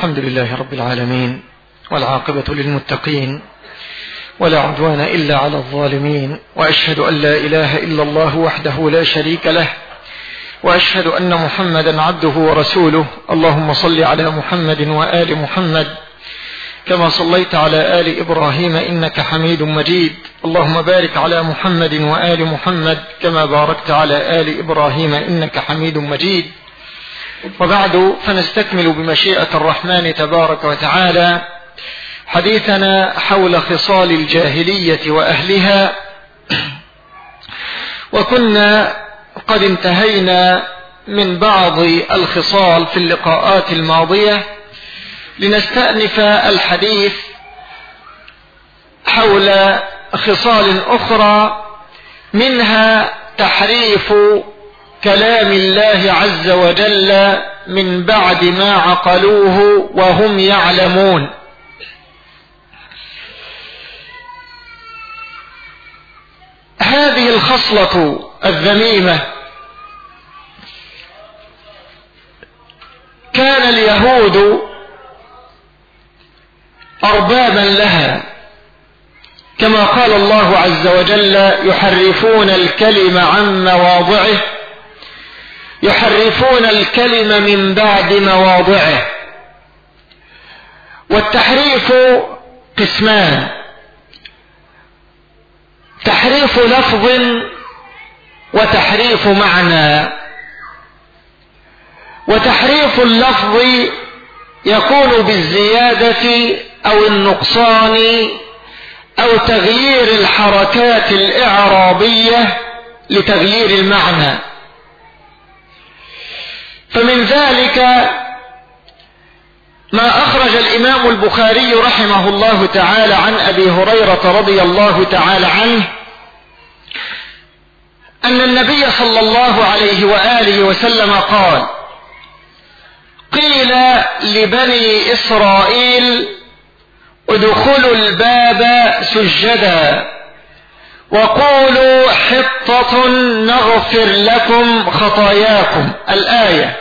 الحمد لله رب العالمين، والعاقبة للمتقين، ولا عدوان إلا على الظالمين، وأشهد أن لا إله إلا الله وحده لا شريك له، وأشهد أن محمدا عبده ورسوله. اللهم صل على محمد وآل محمد كما صليت على آل إبراهيم إنك حميد مجيد. اللهم بارك على محمد وآل محمد كما باركت على آل إبراهيم إنك حميد مجيد. وبعد، فنستكمل بمشيئة الرحمن تبارك وتعالى حديثنا حول خصال الجاهلية وأهلها، وكنا قد انتهينا من بعض الخصال في اللقاءات الماضية، لنستأنف الحديث حول خصال أخرى، منها تحريف كلام الله عز وجل من بعد ما عقلوه وهم يعلمون. هذه الخصلة الذميمة كان اليهود أربابا لها، كما قال الله عز وجل: يحرفون الكلم عن مواضعه، يحرفون الكلم من بعد مواضعه. والتحريف قسمان: تحريف لفظ وتحريف معنى. وتحريف اللفظ يكون بالزيادة أو النقصان أو تغيير الحركات الإعرابية لتغيير المعنى. فمن ذلك ما أخرج الإمام البخاري رحمه الله تعالى عن أبي هريرة رضي الله تعالى عنه أن النبي صلى الله عليه وآله وسلم قال: قيل لبني إسرائيل ادخلوا الباب سجدا وقولوا حطة نغفر لكم خطاياكم، الآية.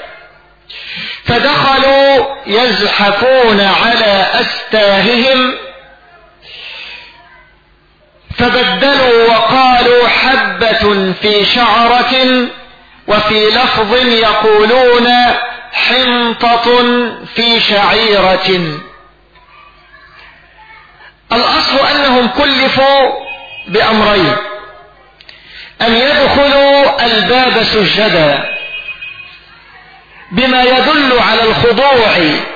فدخلوا يزحفون على أستاههم، فبدلوا وقالوا حبة في شعرة، وفي لفظ يقولون حنطة في شعيرة. الأصل أنهم كلفوا بأمرين: أن يدخلوا الباب سجدا، بما يدل على الخضوع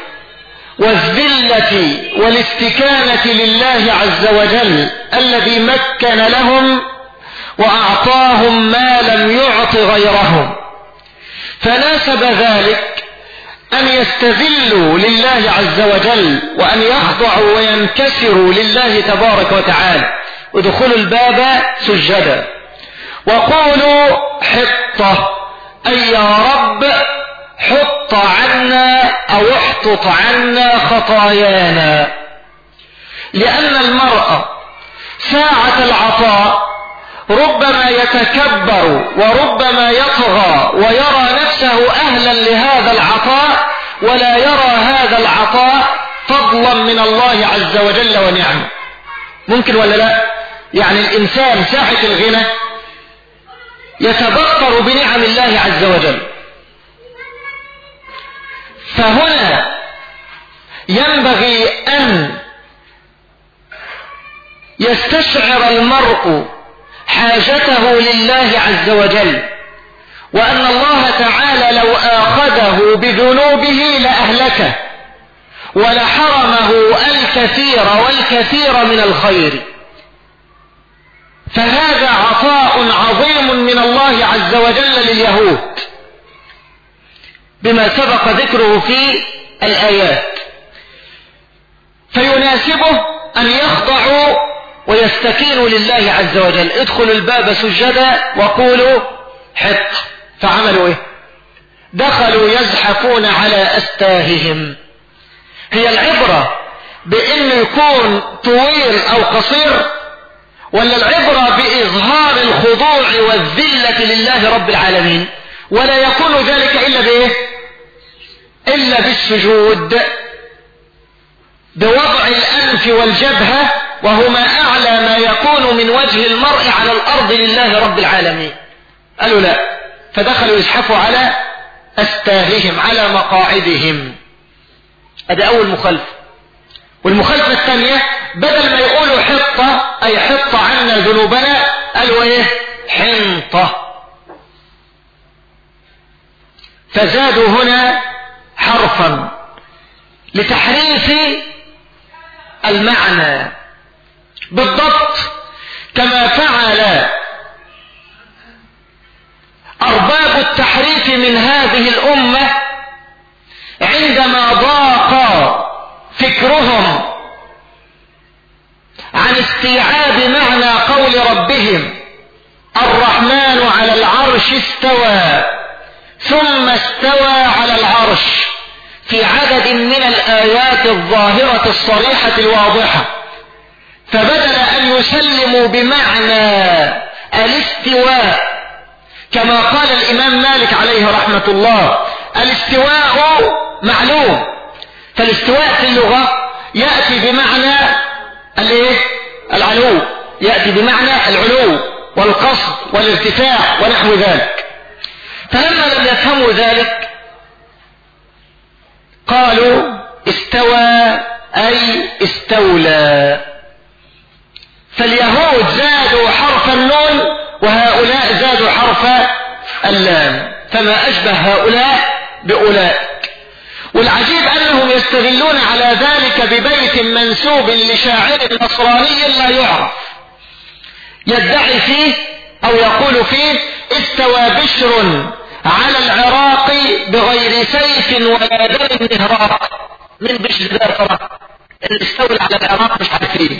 والذلة والاستكانة لله عز وجل الذي مكن لهم وأعطاهم ما لم يعط غيرهم. فناسب ذلك أن يستذلوا لله عز وجل وأن يخضعوا وينكسروا لله تبارك وتعالى. ادخلوا الباب سجدا وقولوا حطة، أي يا رب حط عنا أو احطط عنا خطايانا. لأن المرء ساعة العطاء ربما يتكبر وربما يطغى ويرى نفسه أهلا لهذا العطاء، ولا يرى هذا العطاء فضلا من الله عز وجل ونعمه. ممكن ولا لا؟ يعني الإنسان ساعة الغنى يتبطر بنعم الله عز وجل. فهنا ينبغي أن يستشعر المرء حاجته لله عز وجل، وأن الله تعالى لو آخذه بذنوبه لأهلكه ولحرمه الكثير والكثير من الخير. فهذا عطاء عظيم من الله عز وجل لليهود بما سبق ذكره في الآيات. فيناسبه أن يخضعوا ويستكينوا لله عز وجل. ادخلوا الباب سجدا وقولوا حط. فعملوا ايه؟ دخلوا يزحفون على أستاههم. هي العبرة بأنه يكون طويل أو قصير، ولا العبرة بإظهار الخضوع والذلة لله رب العالمين؟ ولا يكون ذلك إلا بإيه؟ إلا بالسجود. بوضع الأنف والجبهة، وهما أعلى ما يكون من وجه المرء على الأرض لله رب العالمين. قالوا لا، فدخلوا يزحفوا على أستاههم، على مقاعدهم. هذا أول مخالفة. والمخالفة الثانية، بدل ما يقولوا حطة أي حط عنا ذنوبنا، قالوا ايه؟ حنطة. فزادوا هنا حرفا لتحريف المعنى، بالضبط كما فعل أرباب التحريف من هذه الأمة عندما ضاق فكرهم عن استيعاب معنى قول ربهم الرحمن على العرش استوى، ثم استوى على العرش في عدد من الآيات الظاهرة الصريحة الواضحة. فبدل أن يسلموا بمعنى الاستواء كما قال الإمام مالك عليه رحمة الله، الاستواء معلوم، فالاستواء في اللغة يأتي بمعنى العلو، يأتي بمعنى العلو والقصد والارتفاع ونحو ذلك. فلما لم يفهموا ذلك قالوا استوى أي استولى. فاليهود زادوا حرف النون وهؤلاء زادوا حرف اللام، فما أشبه هؤلاء بأولئك. والعجيب أنهم يستغلون على ذلك ببيت منسوب لشاعر نصراني لا يعرف، يدعي فيه أو يقول فيه استوى بشر على العراق بغير سيف ولا دم مهراق. من بشر ذا ترى اللي استولى على العراق مش عارفين،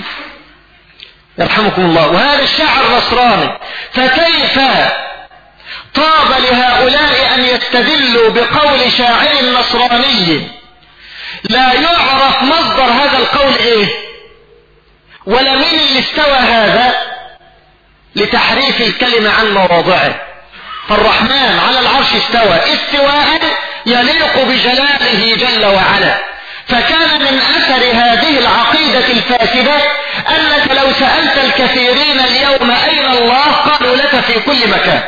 يرحمكم الله. وهذا الشاعر نصراني، فكيف طاب لهؤلاء أن يستدلوا بقول شاعر نصراني لا يعرف مصدر هذا القول ايه ولا مين اللي استوى هذا، لتحريف الكلمة عن مواضعه. فالرحمن على العرش استوى استواء يليق بجلاله جل وعلا. فكان من أثر هذه العقيدة الفاسدة أنك لو سألت الكثيرين اليوم أين الله قالوا لك في كل مكان.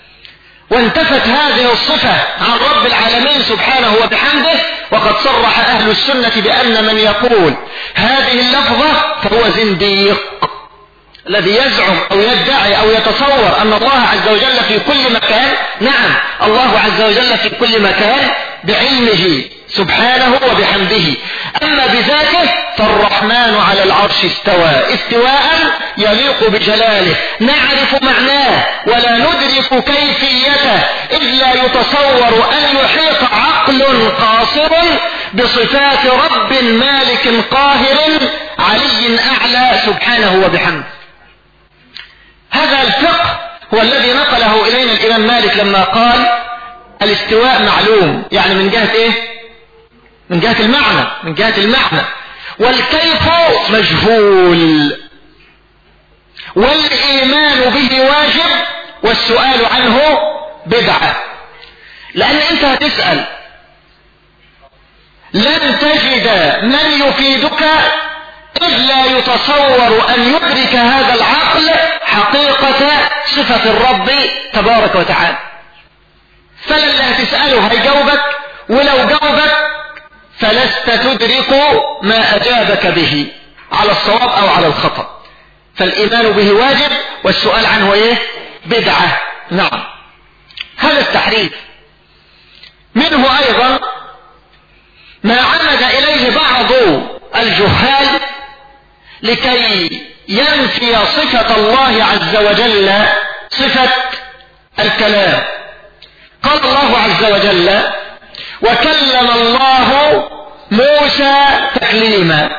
وانتفت هذه الصفة عن رب العالمين سبحانه وبحمده، وقد صرح أهل السنة بأن من يقول هذه اللفظة فهو زنديق، الذي يزعم أو يدعي أو يتصور أن الله عز وجل في كل مكان. نعم، الله عز وجل في كل مكان بعلمه سبحانه وبحمده، أما بذاته فالرحمن على العرش استوى استواء يليق بجلاله، نعرف معناه ولا ندرك كيفيته، إذ لا يتصور أن يحيط عقل قاصر بصفات رب مالك قاهر علي أعلى سبحانه وبحمده. هذا الفقه هو الذي نقله إلينا الإمام مالك لما قال الاستواء معلوم، يعني من جهة ايه؟ من جهة المعنى، من جهة المعنى. والكيف مجهول، والإيمان به واجب، والسؤال عنه بدعة. لأن أنت هتسأل لن تجد من يفيدك إذ لا يتصور أن يدرك هذا العقل حقيقة صفة الرب تبارك وتعالى. فلن هتسأله هيجاوبك، ولو جاوبك فلست تدرك ما أجابك به على الصواب أو على الخطأ. فالإيمان به واجب، والسؤال عنه ايه؟ بدعة. نعم، هذا التحريف. منه أيضا ما عمد إليه بعض الجهال لكي ينفي صفة الله عز وجل، صفة الكلام. قال الله عز وجل وكلم الله موسى تكليما.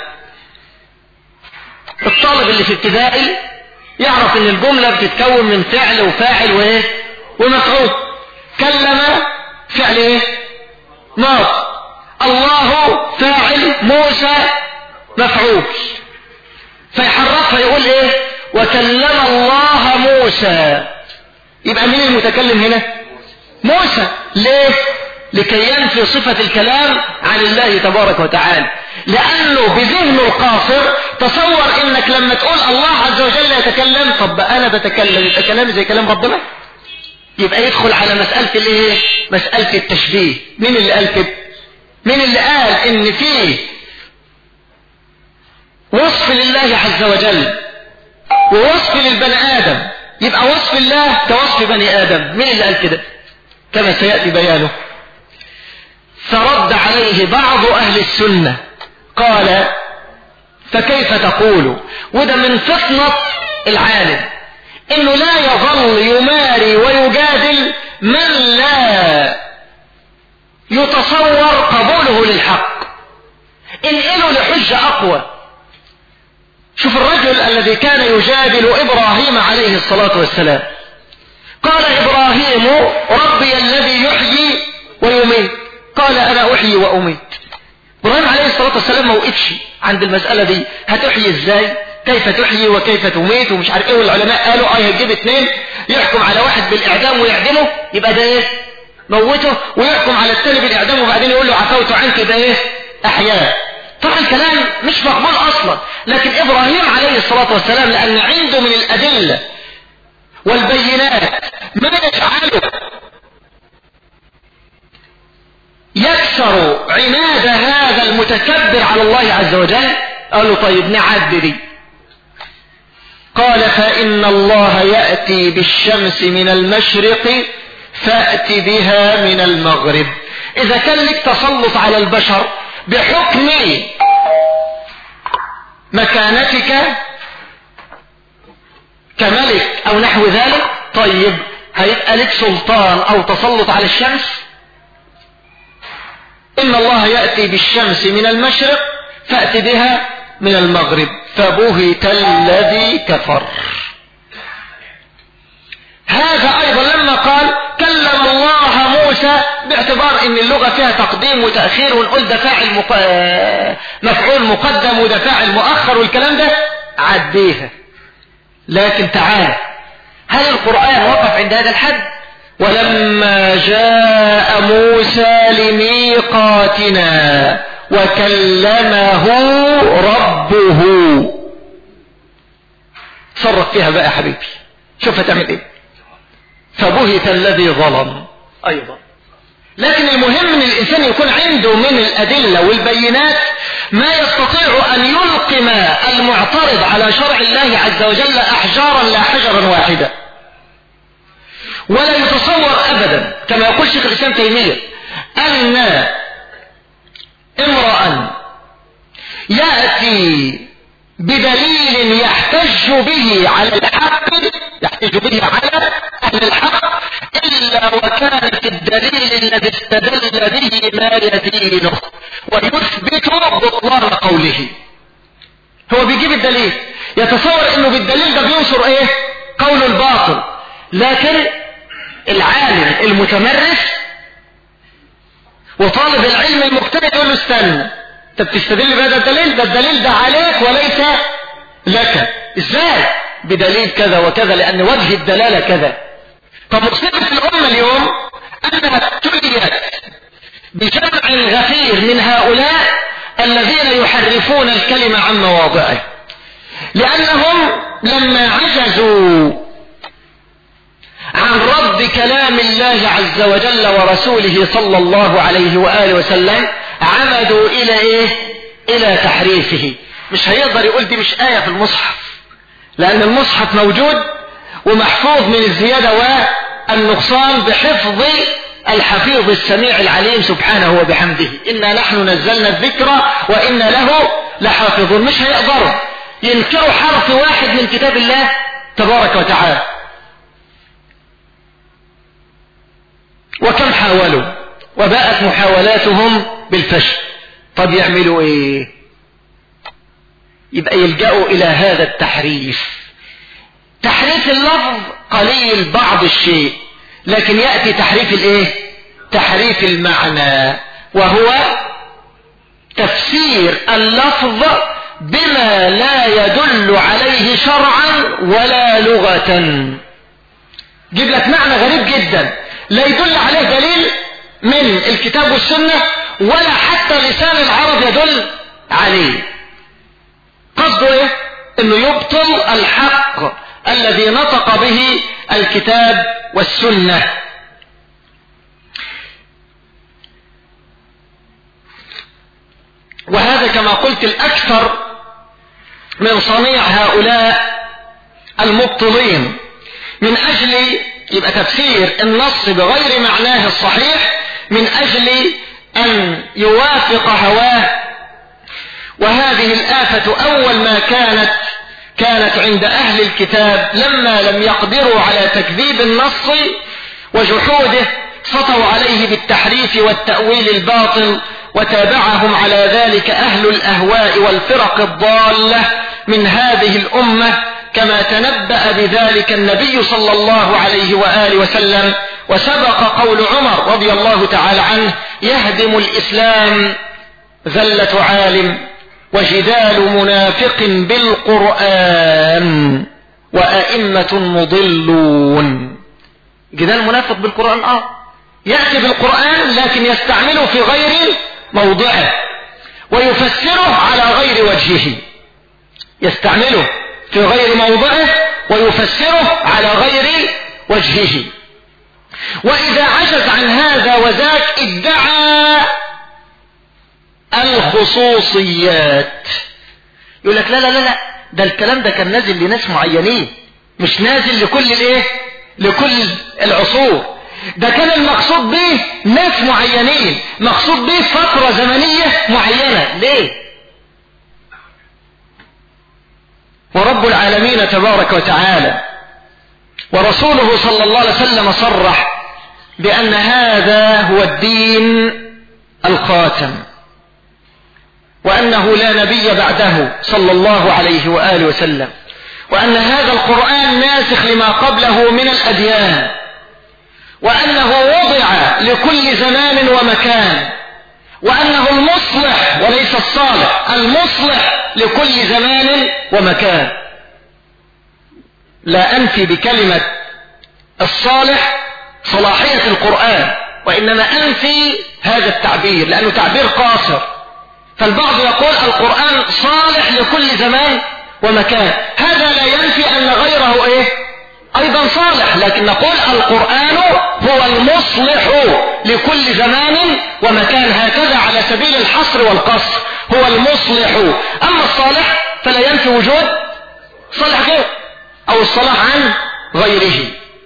الطالب اللي في ابتدائي يعرف ان الجملة بتتكون من فعل وفاعل وايه ومفعول. كلم فعل ايه؟ ماضي، الله فاعل، موسى مفعول. فيحرفها يقول ايه؟ وكلم الله موسى. يبقى مين المتكلم هنا؟ موسى. ليه؟ لكي ينفي صفة الكلام عن الله تبارك وتعالى، لأنه بذهنه القاصر تصور إنك لما تقول الله عز وجل يتكلم، طب أنا بتكلم يبقى كلامي زي كلام ربنا، يبقى يدخل على مسألة الايه؟ مسألة التشبيه. مين اللي قال كده؟ مين اللي قال إن فيه وصف لله عز وجل ووصف للبني آدم يبقى وصف الله كوصف بني آدم؟ مين اللي قال كده؟ كما سيأتي بيانه. فرد عليه بعض أهل السنة قال فكيف تقول؟ وده من فطنة العالم إنه لا يظل يماري ويجادل من لا يتصور قبوله للحق، انقلوا لحجة أقوى. شوف الرجل الذي كان يجادل إبراهيم عليه الصلاة والسلام، قال إبراهيم ربي الذي يحيي ويميت، قال أنا أحيي وأميت. إبراهيم عليه الصلاة والسلام ما وقفش عند المسألة دي، هتحيي إزاي؟ كيف تحيي وكيف تميت ومش عارف إيه. والعلماء قالوا هيجيب اثنين يحكم على واحد بالإعدام ويعدمه يبقى ده إيه؟ موته، ويحكم على الثاني بالإعدام وبعدين يقول له عفوت عنك يبقى إيه؟ أحياء. طبعا الكلام مش مقبول أصلا، لكن إبراهيم عليه الصلاة والسلام لأن عنده من الأدلة والبينات ما يجعله يكسر عناد هذا المتكبر على الله عز وجل، قالوا طيب نعد دي. قال فإن الله يأتي بالشمس من المشرق فأت بها من المغرب. إذا كان لك تسلط على البشر بحكم مكانتك كملك أو نحو ذلك، طيب هيبقى لك سلطان أو تسلط على الشمس؟ إن الله يأتي بالشمس من المشرق فأت بها من المغرب فبهت الذي كفر. هذا أيضا لما قال كلم الله موسى، باعتبار ان اللغة فيها تقديم وتأخير ونقول ده فاعل مفعول مقدم وده فاعل مؤخر والكلام ده عديها. لكن تعال، هل القرآن وقف عند هذا الحد؟ ولما جاء موسى لميقاتنا وكلمه ربه. صرف فيها بقى يا حبيبي، شوف هتعمل ايه. فبهت الذي ظلم ايضا. لكن المهم ان الانسان يكون عنده من الادلة والبينات ما يستطيع ان يلقم المعترض على شرع الله عز وجل احجارا لا حجرا واحدة. ولا يتصور ابدا كما يقول شيخ الاسلام تيمية ان امرأ يأتي بدليل يحتج به على الحق، يحتج به على أهل الحق، إلا وكان في الدليل الذي استدل به ما يدينه ويثبت بطلان قوله. هو بيجيب الدليل يتصور انه بالدليل ده بينصر ايه؟ قول الباطل. لكن العالم المتمرس وطالب العلم المجتهد يقول له استنى، انت بتستدل بهذا الدليل، ده الدليل ده عليك وليس لك. ازاي؟ بدليل كذا وكذا، لان وجه الدلالة كذا. فمصيبة الامة اليوم انها ابتليت بجمع غفير من هؤلاء الذين يحرفون الكلمة عن مواضعه، لانهم لما عجزوا عن رد كلام الله عز وجل ورسوله صلى الله عليه وآله وسلم عمدوا إلى إيه؟ إلى تحريفه. مش هيقدر يقول دي مش آية في المصحف، لأن المصحف موجود ومحفوظ من الزيادة والنقصان بحفظ الحفيظ السميع العليم سبحانه وبحمده. إنا نحن نزلنا الذكر وإنا له لحافظون. مش هيقدروا ينكروا حرف واحد من كتاب الله تبارك وتعالى. وكم حاولوا وباءت محاولاتهم بالفشل. طب يعملوا ايه؟ يبقى يلجأوا الى هذا التحريف. تحريف اللفظ قليل بعض الشيء، لكن يأتي تحريف الايه؟ تحريف المعنى، وهو تفسير اللفظ بما لا يدل عليه شرعا ولا لغة. جيب لك معنى غريب جدا لا يدل عليه دليل من الكتاب والسنة ولا حتى لسان العرب يدل عليه. قصده ايه؟ انه يبطل الحق الذي نطق به الكتاب والسنة. وهذا كما قلت الأكثر من صنيع هؤلاء المبطلين، من أجل يبقى تفسير النص بغير معناه الصحيح من أجل أن يوافق هواه. وهذه الآفة أول ما كانت عند أهل الكتاب لما لم يقدروا على تكذيب النص وجحوده، سطوا عليه بالتحريف والتأويل الباطل، وتابعهم على ذلك أهل الأهواء والفرق الضالة من هذه الأمة، كما تنبأ بذلك النبي صلى الله عليه وآله وسلم. وسبق قول عمر رضي الله تعالى عنه: يهدم الإسلام ذلة عالم وجدال منافق بالقرآن وأئمة مضلون. جدال منافق بالقرآن يأتي بالقرآن لكن يستعمله في غير موضعه ويفسره على غير وجهه، يستعمله في غير موضعه ويفسره على غير وجهه. وإذا عجز عن هذا وذاك ادعى الخصوصيات، يقول لك لا لا لا، ده الكلام ده كان نازل لناس معينين، مش نازل لكل الايه، لكل العصور. ده كان المقصود به ناس معينين، مقصود به فترة زمنية معينة. ليه؟ ورب العالمين تبارك وتعالى ورسوله صلى الله عليه وسلم صرح بأن هذا هو الدين الخاتم، وأنه لا نبي بعده صلى الله عليه وآله وسلم، وأن هذا القرآن ناسخ لما قبله من الأديان، وأنه وضع لكل زمان ومكان، وأنه المصلح وليس الصالح، المصلح لكل زمان ومكان. لا أنفي بكلمة الصالح صلاحية القرآن، وإنما أنفي هذا التعبير لأنه تعبير قاصر. فالبعض يقول القرآن صالح لكل زمان ومكان، هذا لا ينفي أن غيره أيضا صالح، لكن نقول القرآن هو المصلح لكل زمان ومكان، هكذا على سبيل الحصر والقصر، هو المصلح. أما الصالح فلا ينفي وجود صالح غيره أو الصلاح عن غيره.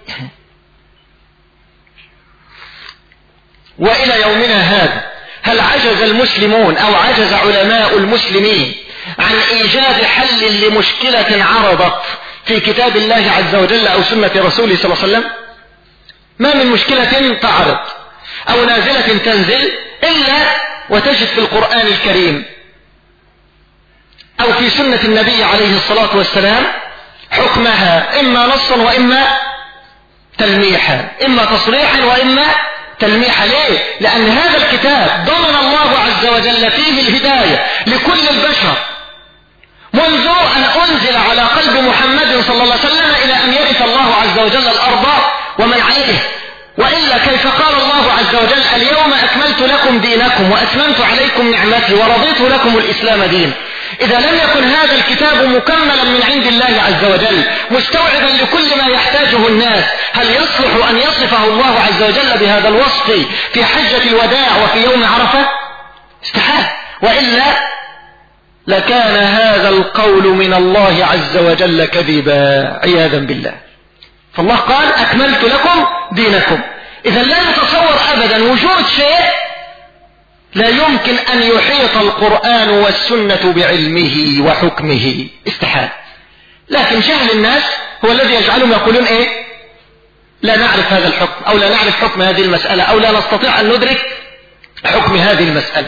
وإلى يومنا هذا هل عجز المسلمون أو عجز علماء المسلمين عن إيجاد حل لمشكلة عرضت في كتاب الله عز وجل أو سنة رسوله صلى الله عليه وسلم؟ ما من مشكلة تعرض أو نازلة تنزل إلا وتجد في القرآن الكريم أو في سنة النبي عليه الصلاة والسلام حكمها إما نصا وإما تلميحا، إما تصريحا وإما تلميحا. ليه؟ لأن هذا الكتاب ضمن الله عز وجل فيه الهداية لكل البشر منذ أن أنزل على قلب محمد صلى الله عليه وسلم إلى أن يرث الله عز وجل الأرض ومن عليه. وإلا كيف قال الله عز وجل: اليوم أكملت لكم دينكم وأتممت عليكم نعمتي ورضيت لكم الإسلام دين؟ إذا لم يكن هذا الكتاب مكملا من عند الله عز وجل مستوعبا لكل ما يحتاجه الناس، هل يصلح أن يصفه الله عز وجل بهذا الوصف في حجة الوداع وفي يوم عرفة؟ استحال. وإلا لكان هذا القول من الله عز وجل كذبا عياذا بالله. فالله قال: أكملت لكم دينكم. إذا لا يتصور أبدا وجود شيء لا يمكن أن يحيط القرآن والسنة بعلمه وحكمه، استحال. لكن جهل الناس هو الذي يجعلهم يقولون لا نعرف هذا الحكم، أو لا نعرف حكم هذه المسألة، أو لا نستطيع أن ندرك حكم هذه المسألة.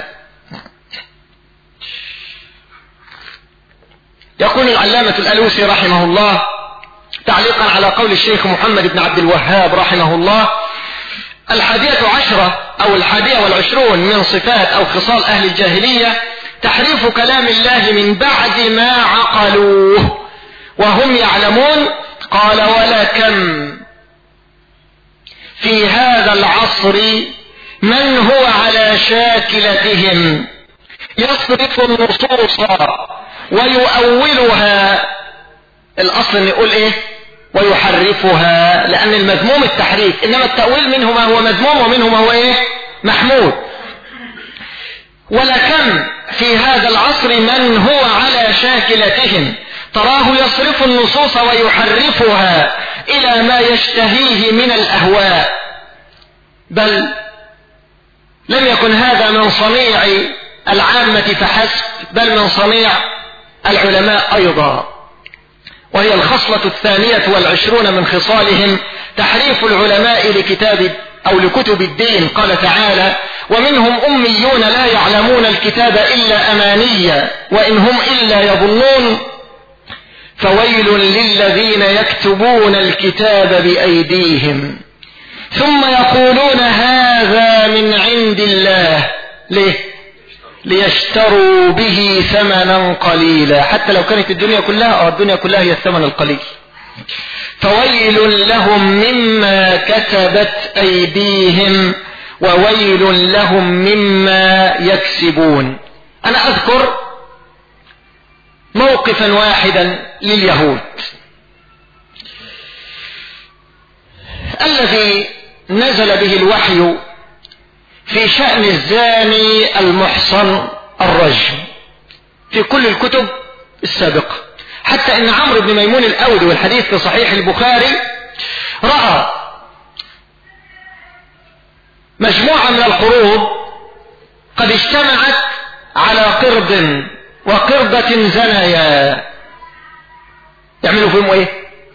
يقول العلامة الألوسي رحمه الله تعليقا على قول الشيخ محمد بن عبد الوهاب رحمه الله: 11 أو 21 من صفات أو خصال أهل الجاهلية تحريف كلام الله من بعد ما عقلوه وهم يعلمون. قال: ولكم في هذا العصر من هو على شاكلتهم يصرف النصوص ويؤولها. الأصل أن يقول إيه؟ ويحرفها، لأن المذموم التحريف، إنما التأويل منه ما هو مذموم ومنه ما هو إيه؟ محمود. ولكم في هذا العصر من هو على شاكلتهم تراه يصرف النصوص ويحرفها إلى ما يشتهيه من الأهواء، بل لم يكن هذا من صنيع العامة فحسب، بل من صنيع العلماء أيضا. وهي الخصلة 22 من خصالهم تحريف العلماء لكتاب أو لكتب الدين. قال تعالى: ومنهم أميون لا يعلمون الكتاب إلا أمانيا وإن هم إلا يظنون فويل للذين يكتبون الكتاب بأيديهم ثم يقولون هذا من عند الله ليه؟ ليشتروا به ثمنا قليلا. حتى لو كانت الدنيا كلها الدنيا كلها هي الثمن القليل. فويل لهم مما كتبت أيديهم وويل لهم مما يكسبون. أنا أذكر موقفا واحدا لليهود الذي نزل به الوحي في شأن الزاني المحصن الرجم في كل الكتب السابقة، حتى ان عمرو بن ميمون الأودي والحديث في صحيح البخاري رأى مجموعة من القروض قد اجتمعت على قرد وقردة زنايا، يعملوا فيهم ايه؟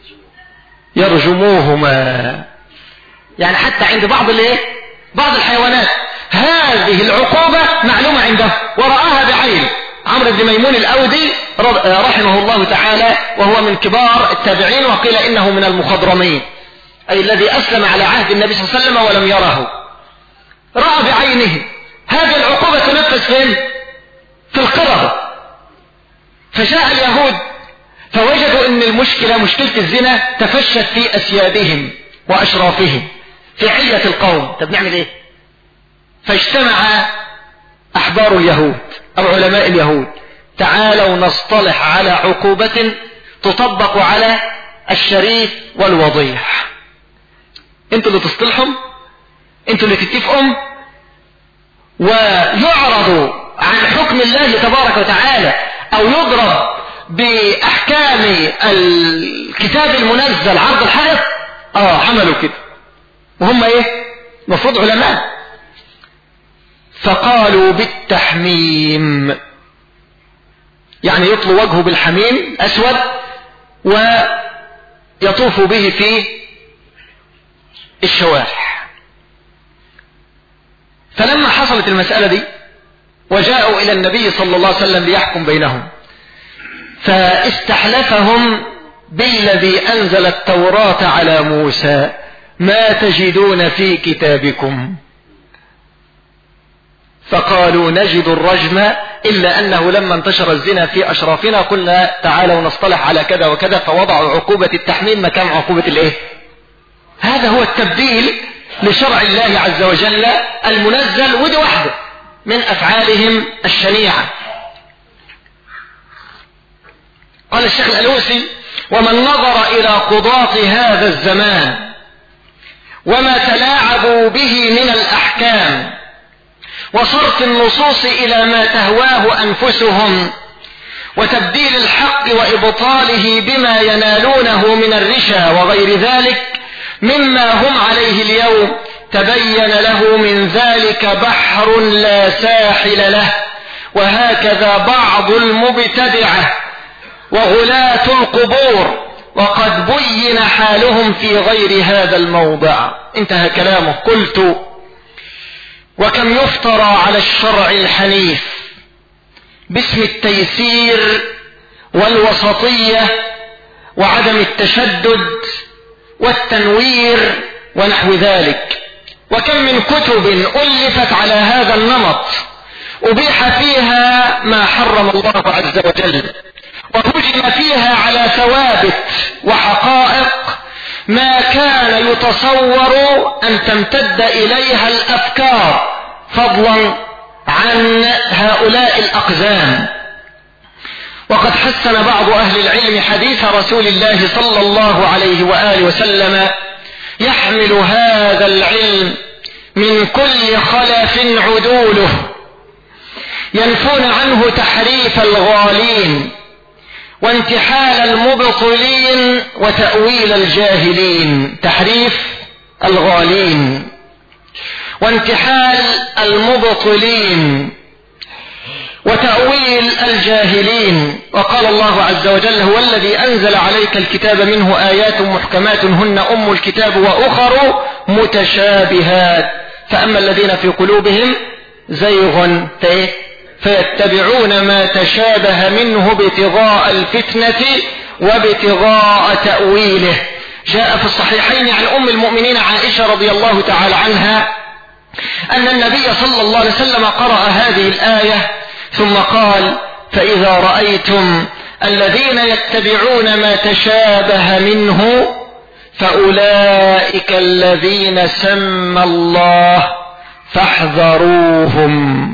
يرجموهما. يعني حتى عند بعض الحيوانات هذه العقوبة معلومة عنده ورآها بعين. عمرو بن ميمون الأودي رحمه الله تعالى، وهو من كبار التابعين، وقيل إنه من المخضرمين، أي الذي أسلم على عهد النبي صلى الله عليه وسلم ولم يره. رأى بعينه هذه العقوبة تنفذ فين؟ في القردة. فجاء اليهود فوجدوا أن المشكلة مشكلة الزنا تفشت في أسيادهم وأشرافهم في علة القوم. طب نعمل ايه؟ فاجتمع أحبار اليهود أو علماء اليهود، تعالوا نصطلح على عقوبة تطبق على الشريف والوضيع. انتوا اللي تصطلحوا، انتوا اللي تتفقوا، ويعرض عن حكم الله تبارك وتعالى أو يضرب بأحكام الكتاب المنزل عرض الحائط. عملوا كده وهم ايه؟ مفروض علماء. فقالوا بالتحميم، يعني يطلو وجهه بالحميم أسود ويطوف به في الشوارع. فلما حصلت المسألة دي وجاءوا إلى النبي صلى الله عليه وسلم ليحكم بينهم، فاستحلفهم بالذي أنزل التوراة على موسى: ما تجدون في كتابكم؟ فقالوا: نجد الرجم، إلا أنه لما انتشر الزنا في أشرافنا قلنا تعالوا نصطلح على كذا وكذا، فوضعوا عقوبة التحميم مكان عقوبة الايه؟ هذا هو التبديل لشرع الله عز وجل المنزل، ودي واحدة من أفعالهم الشنيعة. قال الشيخ الألوسي: ومن نظر إلى قضاة هذا الزمان وما تلاعبوا به من الأحكام وصرف النصوص إلى ما تهواه أنفسهم وتبديل الحق وإبطاله بما ينالونه من الرشا وغير ذلك مما هم عليه اليوم، تبين له من ذلك بحر لا ساحل له. وهكذا بعض المبتدعة وغلاة القبور، وقد بين حالهم في غير هذا الموضع. انتهى كلامه. قلت: وكم يفترى على الشرع الحنيف باسم التيسير والوسطية وعدم التشدد والتنوير ونحو ذلك. وكم من كتب ألفت على هذا النمط أبيح فيها ما حرم الله عز وجل، وهجم فيها على ثوابت وحقائق ما كان يتصور أن تمتد إليها الأفكار، فضلا عن هؤلاء الأقزام. وقد حسن بعض أهل العلم حديث رسول الله صلى الله عليه وآله وسلم: يحمل هذا العلم من كل خلف عدوله، ينفون عنه تحريف الغالين وانتحال المبطلين وتأويل الجاهلين. تحريف الغالين وانتحال المبطلين وتأويل الجاهلين. وقال الله عز وجل: هو الذي أنزل عليك الكتاب منه آيات محكمات هن أم الكتاب وأخر متشابهات، فأما الذين في قلوبهم زيغ فيتبعون ما تشابه منه ابتغاء الفتنة وابتغاء تأويله. جاء في الصحيحين عن أم المؤمنين عائشة رضي الله تعالى عنها أن النبي صلى الله عليه وسلم قرأ هذه الآية ثم قال: فإذا رأيتم الذين يتبعون ما تشابه منه فأولئك الذين سمى الله فاحذروهم.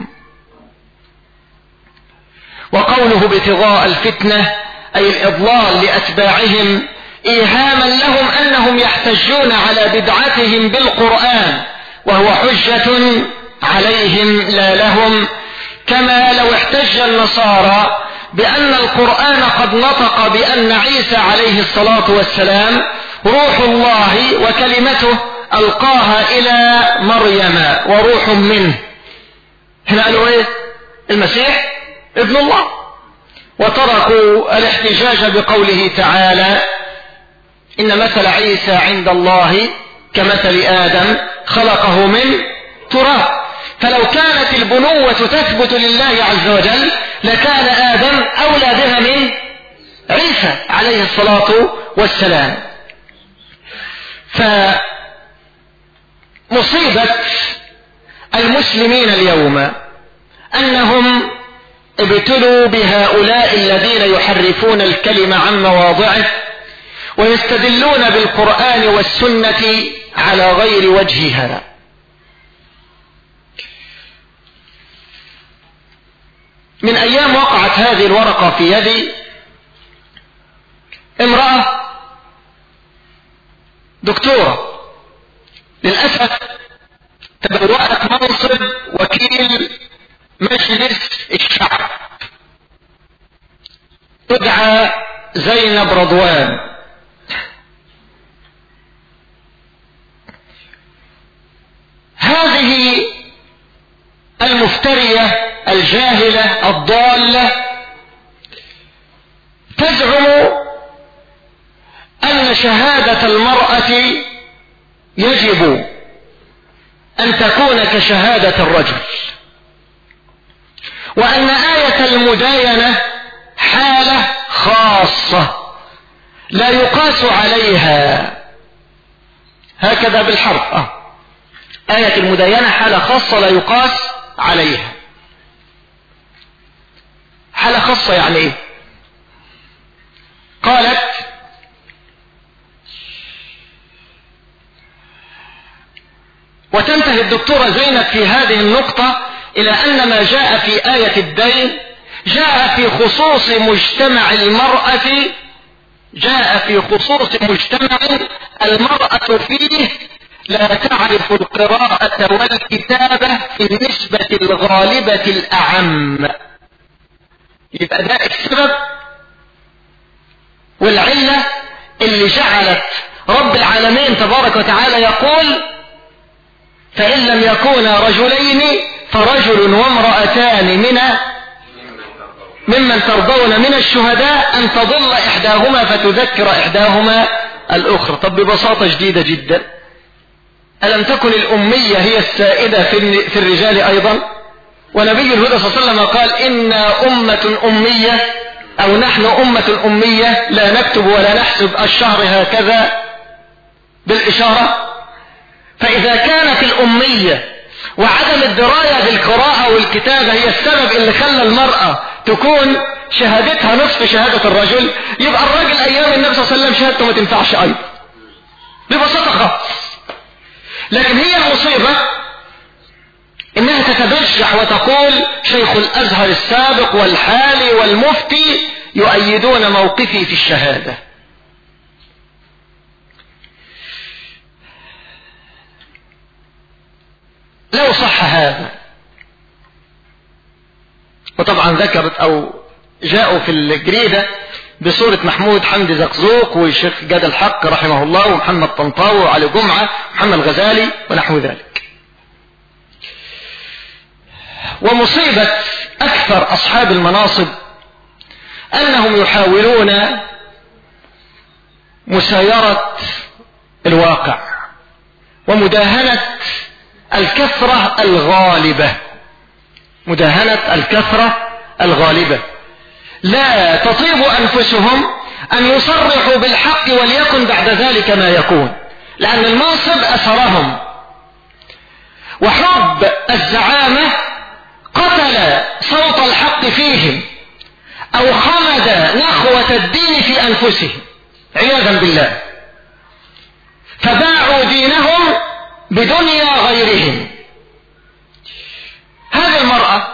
وقوله ابتغاء الفتنة أي الإضلال لأتباعهم، إيهاما لهم أنهم يحتجون على بدعتهم بالقرآن وهو حجة عليهم لا لهم، كما لو احتج النصارى بأن القرآن قد نطق بأن عيسى عليه الصلاة والسلام روح الله وكلمته ألقاها إلى مريم وروح منه. هنا قالوا إيه؟ المسيح ابن الله، وتركوا الاحتجاج بقوله تعالى: إن مثل عيسى عند الله كمثل آدم خلقه من تراب. فلو كانت البنوة تثبت لله عز وجل لكان آدم أولى بها من عيسى عليه الصلاة والسلام. فمصيبة المسلمين اليوم أنهم ابتلوا بهؤلاء الذين يحرفون الكلم عن مواضعه ويستدلون بالقرآن والسنة على غير وجهها. من أيام وقعت هذه الورقة في يدي امرأة دكتورة، للأسف تبوأت منصب وكيل مجلس الشعب، تدعى زينب رضوان. هذه المفترية الجاهلة الضالة تزعم أن شهادة المرأة يجب أن تكون كشهادة الرجل، وأن آية المداينة حالة خاصة لا يقاس عليها، هكذا بالحرف. آية المداينة حالة خاصة لا يقاس عليها. حالة خاصة يعني ايه؟ قالت: وتنتهي الدكتورة زينب في هذه النقطة إلى أن ما جاء في آية الدين جاء في خصوص مجتمع المرأة، جاء في خصوص مجتمع المرأة فيه لا تعرف القراءة والكتابة في النسبة الغالبة الأعم. يبقى ده السبب والعلة اللي جعلت رب العالمين تبارك وتعالى يقول: فإن لم يكونا رجلين فرجل وامرأتان ممن ترضون من الشهداء أن تضل إحداهما فتذكر إحداهما الأخرى. طب ببساطة شديدة جدا، ألم تكن الأمية هي السائدة في الرجال أيضا؟ ونبي الهدى صلى الله عليه وسلم قال: إنا أمة أمية، أو نحن أمة أمية لا نكتب ولا نحسب الشهر هكذا بالإشارة. فإذا كانت الأمية وعدم الدراية بالقراءة والكتابة هي السبب اللي خلى المرأة تكون شهادتها نصف شهادة الرجل، يبقى الرجل أيام النبي صلى الله عليه وسلم شهادته ما تنفعش أيضا. ببساطة خالص. لكن هي المصيبة انها تتبجح وتقول شيخ الازهر السابق والحالي والمفتي يؤيدون موقفي في الشهادة. لو صح هذا، وطبعا ذكرت او جاءوا في الجريدة بصورة محمود حمدي زقزوق والشيخ جاد الحق رحمه الله ومحمد طنطاوي وعلي جمعة ومحمد الغزالي ونحو ذلك. ومصيبة أكثر أصحاب المناصب أنهم يحاولون مسايرة الواقع ومداهنة الكثرة الغالبة، مداهنة الكثرة الغالبة. لا تطيب أنفسهم أن يصرحوا بالحق وليكن بعد ذلك ما يكون، لأن المنصب أثرهم، وحب الزعامة قتل صوت الحق فيهم أو خمد نخوة الدين في أنفسهم عياذا بالله، فباعوا دينهم بدنيا غيرهم. هذه المرأة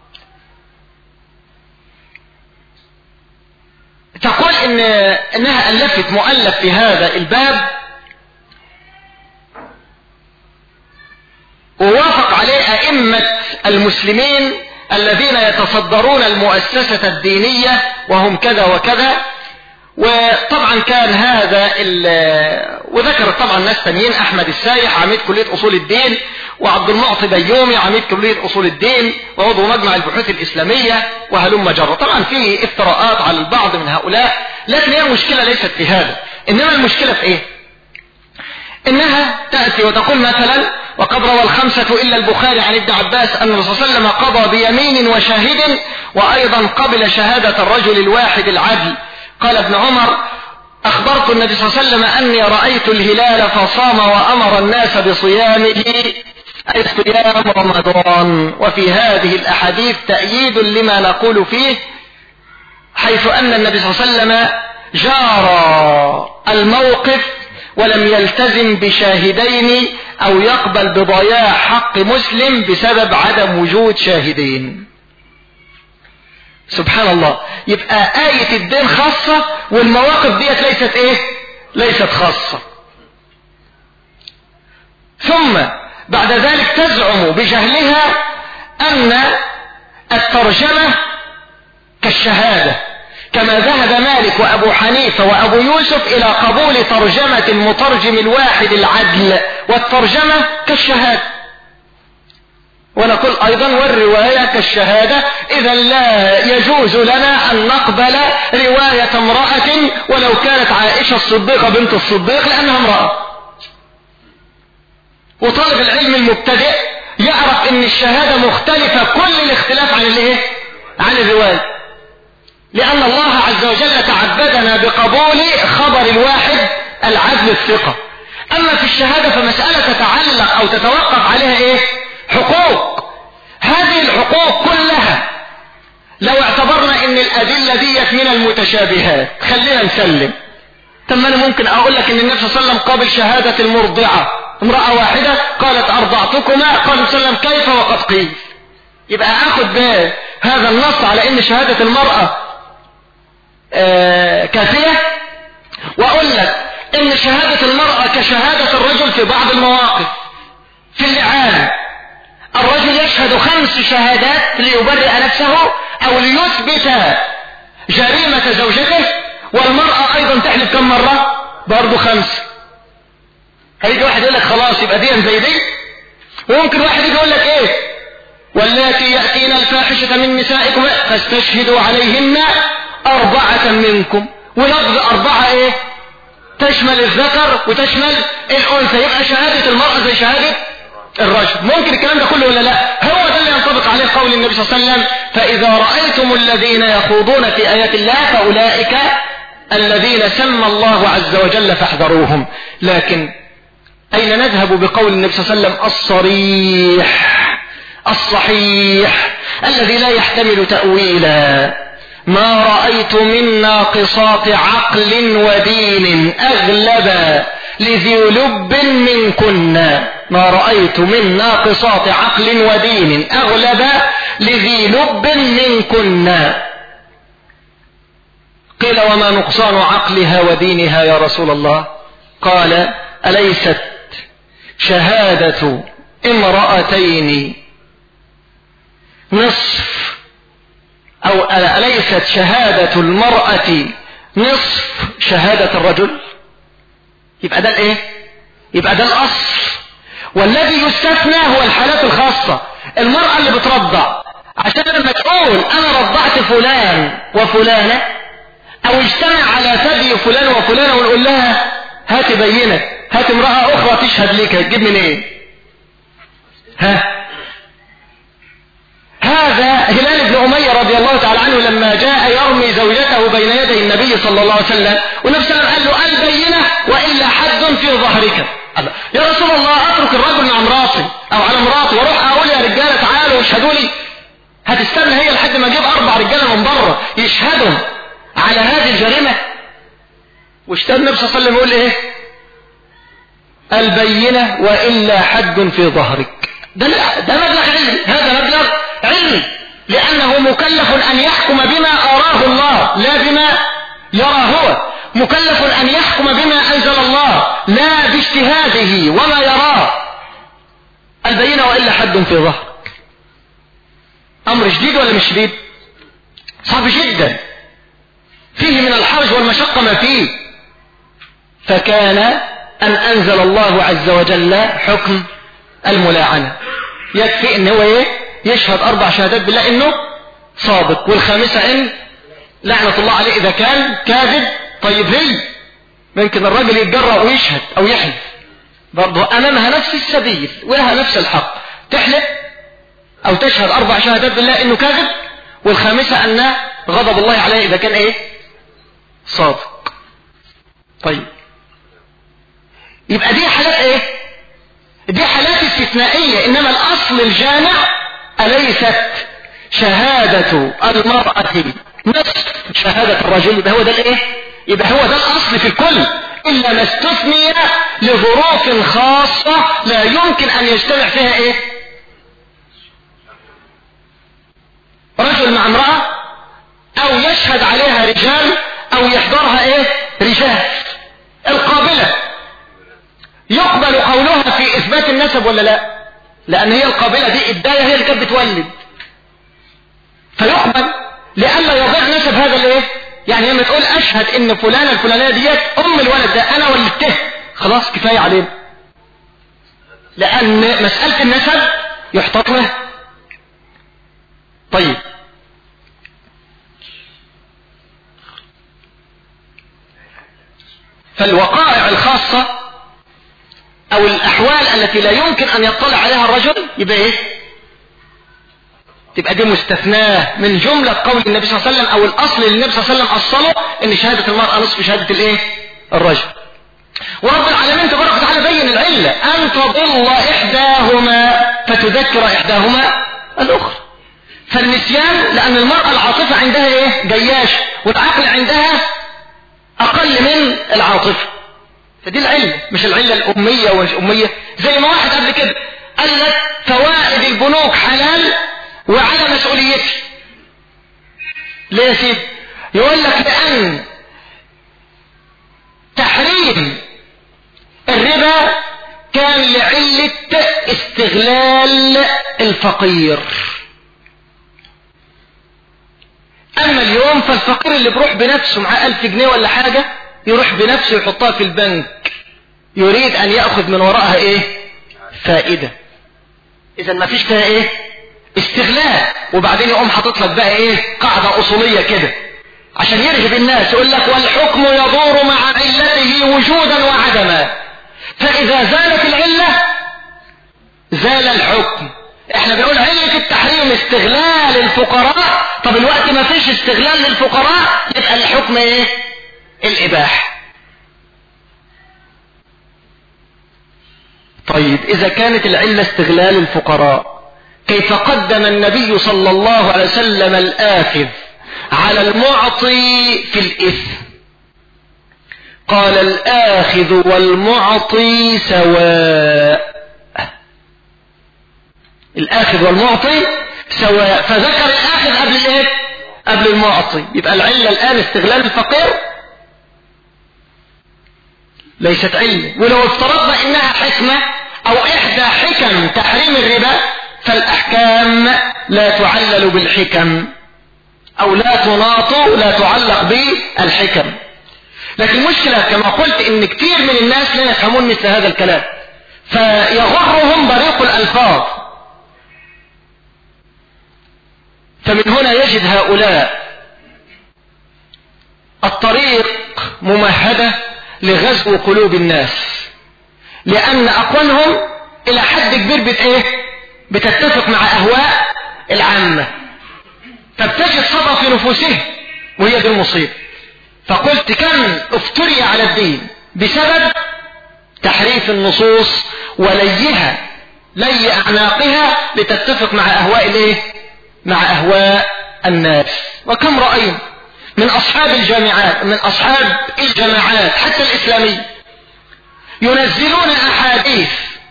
تقول إنها ألفت مؤلف في هذا الباب ووافق عليه أئمة المسلمين الذين يتصدرون المؤسسة الدينية وهم كذا وكذا. وطبعا كان هذا وذكرت طبعا ناس تانيين، أحمد السايح عميد كلية أصول الدين، وعبد المعطي بيومي عميد كلية أصول الدين وعضو مجمع البحوث الإسلامية وهلم جرة. طبعا في افتراءات على البعض من هؤلاء، لكن هي المشكلة ليست في هذا، إنما المشكلة في إيه؟ إنها تأتي وتقول مثلا وقد روى الخمسة إلا البخاري عن ابن عباس أن الرسول صلى الله عليه وسلم قضى بيمين وشاهد وأيضا قبل شهادة الرجل الواحد العدل. قال ابن عمر أخبرت النبي صلى الله عليه وسلم أني رأيت الهلال فصام وأمر الناس بصيامه أي صيام رمضان. وفي هذه الأحاديث تأييد لما نقول فيه، حيث أن النبي صلى الله عليه وسلم جار الموقف ولم يلتزم بشاهدين أو يقبل بضياع حق مسلم بسبب عدم وجود شاهدين. سبحان الله. يبقى آية الدين خاصة والمواقف ديت ليست إيه؟ ليست خاصة. ثم بعد ذلك تزعم بجهلها أن الترجمة كالشهادة، كما ذهب مالك وأبو حنيفة وأبو يوسف إلى قبول ترجمة المترجم الواحد العدل والترجمة كالشهادة. ونقول أيضا والرواية كالشهادة، إذا لا يجوز لنا أن نقبل رواية امرأة ولو كانت عائشة الصديقة بنت الصديق لأنها امرأة. وطالب العلم المبتدئ يعرف أن الشهادة مختلفة كل الاختلاف عن الرواية، لأن الله عز وجل تعبدنا بقبول خبر الواحد العدل الثقة. أما في الشهادة فمسألة تتعلق أو تتوقف عليها حقوق. هذه الحقوق كلها لو اعتبرنا ان الأدلة ديت من المتشابهات خلينا نسلم. طب ما انا ممكن اقول لك ان النبي صلى الله عليه وسلم قابل شهادة المرضعة امرأة واحدة قالت أرضعتكما، قال النبي صلى الله عليه وسلم كيف وقد قيل. يبقى اخذ بهذا النص على ان شهادة المرأة كافية، واقول لك ان شهادة المرأة كشهادة الرجل في بعض المواقف. في اللعان الرجل يشهد 5 شهادات ليبرئ نفسه او ليثبت جريمة زوجته، والمرأة ايضا تحلف كم مرة؟ برضو 5. هيجي واحد يقول لك خلاص يبقى دي زي دي، وممكن واحد يجي يقول لك واللاتي يأتين الفاحشة من نسائكم فاستشهدوا عليهن 4 منكم. ولفظ 4 تشمل الذكر وتشمل الأنثى، يبقى شهادة المرأة زي شهادة الرجل. ممكن الكلام ده كله ولا لا؟ هو ده اللي ينطبق عليه قول النبي صلى الله عليه وسلم فإذا رأيتم الذين يخوضون في آيات الله فأولئك الذين سمى الله عز وجل فاحذروهم. لكن أين نذهب بقول النبي صلى الله عليه وسلم الصريح الصحيح الذي لا يحتمل تأويلا؟ ما رأيت من ناقصات عقل ودين أغلب لذي لب منكن ما رأيت من ناقصات عقل ودين أغلب لذي لب منكن. قيل وما نقصان عقلها ودينها يا رسول الله؟ قال أليست شهادة امرأتين نصف أو أليست شهادة المرأة نصف شهادة الرجل؟ يبقى ده الايه؟ يبقى ده الأصل. والذي يستثنى هو الحالات الخاصة. المرأة اللي بترضع، عشان لما تقول أنا رضعت فلان وفلانة أو اجتمع على ثدي فلان وفلانة ونقول لها هات بينة، هات امرأة أخرى تشهد ليك، هتجيب من ايه؟ هذا هلال بن أمية رضي الله تعالى عنه لما جاء يرمي زوجته بين يدي النبي صلى الله عليه وسلم، والنبي صلى الله عليه وسلم قال له البينة وإلا حد في ظهرك. يا رسول الله أترك الرجل مع امرأتي أو على امرأتي واروح أقول يا رجالة تعالوا اشهدوا لي؟ هتستنى هي لحد ما اجيب 4 رجاله من بره يشهدوا على هذه الجريمة؟ واشتد النبي صلى الله عليه وسلم يقول ايه؟ البينة وإلا حد في ظهرك. ده مبلغ علمي، هذا مبلغ علمي، لأنه مكلف أن يحكم بما أراه الله لا بما يرى هو، مكلف أن يحكم بما أنزل الله لا باجتهاده وما يراه. البينة وإلا حد في ظهرك. أمر جديد ولا مش جديد؟ صعب جدا، فيه من الحرج والمشقة ما فيه. فكان أن أنزل الله عز وجل حكم الملاعنة. يكفي إن هو يشهد 4 شهادات بالله إنه صادق، والخامسة إن لعنة الله عليه إذا كان كاذب. طيب هي ممكن الرجل يتجرأ ويشهد أو يحلف، برضه أمامها نفس السبيل ولها نفس الحق، تحلف أو تشهد 4 شهادات بالله إنه كاذب، والخامسة أن غضب الله عليه إذا كان صادق. طيب يبقى دي حالات دي حالات استثنائية، إنما الأصل الجامع أليست شهادة المرأة نصف شهادة الرجل؟ يبقى هو ده يبقى هو ده الأصل في الكل، إلا ما استثني لظروف خاصة لا يمكن أن يجتمع فيها رجل مع امرأة، أو يشهد عليها رجال، أو يحضرها رجال. القابلة يقبل قولها في إثبات النسب ولا لا؟ لأن هي القابلة دي الداية هي اللي كانت بتولد، فيقبل لألا يضيع نسب هذا يعني لما تقول أشهد إن فلانة الفلانية ديت أم الولد ده أنا ولدته، خلاص كفاية علينا، لأن مسألة النسب يحتاط لها. طيب فالوقائع الخاصة أو الأحوال التي لا يمكن أن يطلع عليها الرجل يبقى تبقى دي مستثناة من جملة قول النبي صلى الله عليه وسلم، أو الأصل اللي النبي صلى الله عليه وسلم أصله إن شهادة المرأة نصف شهادة الرجل. ورب العالمين تبارك وتعالى بين العلة أن تضل إحداهما فتذكر إحداهما الأخرى. فالنسيان لأن المرأة العاطفة عندها جياش، والعقل عندها أقل من العاطفة، فدي العلة، مش العلة الأمية ومش أمية. زي ما واحد قبل كده قال لك فوائد البنوك حلال وعلى مسؤوليتي. ليه يا سيدي؟ يقول لك لأن تحريم الربا كان لعلة استغلال الفقير، أما اليوم فالفقير اللي بروح بنفسه معاه 1000 جنيه ولا حاجة يروح بنفسه يحطها في البنك، يريد أن يأخذ من وراءها فائدة. إذا ما فيش فيها استغلال. وبعدين يقوم حاطط لك بقى قاعدة أصولية كده عشان يرهب الناس، يقول لك والحكم يدور مع علته وجودا وعدما، فإذا زالت العلة زال الحكم. احنا بنقول علة التحريم استغلال الفقراء، طب الوقت ما فيش استغلال للفقراء يبقى الحكم الإباحة. طيب إذا كانت العلة استغلال الفقراء، كيف قدم النبي صلى الله عليه وسلم الآخذ على المعطي في الإثم؟ قال الآخذ والمعطي سواء. الآخذ والمعطي سواء، فذكر الآخذ قبل الايه؟ قبل المعطي. يبقى العلة الآن استغلال الفقير ليست علة. ولو افترضنا انها حكمة او احدى حكم تحريم الربا، فالاحكام لا تعلل بالحكم او لا تناط، لا تعلق بالحكم. لكن المشكلة كما قلت ان كثير من الناس لا يفهمون مثل هذا الكلام، فيغرهم بريق الالفاظ. فمن هنا يجد هؤلاء الطريق ممهدة لغزو قلوب الناس، لأن أقوالهم إلى حد كبير بتتفق مع أهواء العامة، فبتجد صدى في نفوسهم، وهي دي المصيبة. فقلت كم افتري على الدين بسبب تحريف النصوص وليها، لي أعناقها لتتفق مع أهواء مع أهواء الناس. وكم رأينا من أصحاب الجامعات، من أصحاب الجماعات حتى الإسلامية، ينزلون أحاديث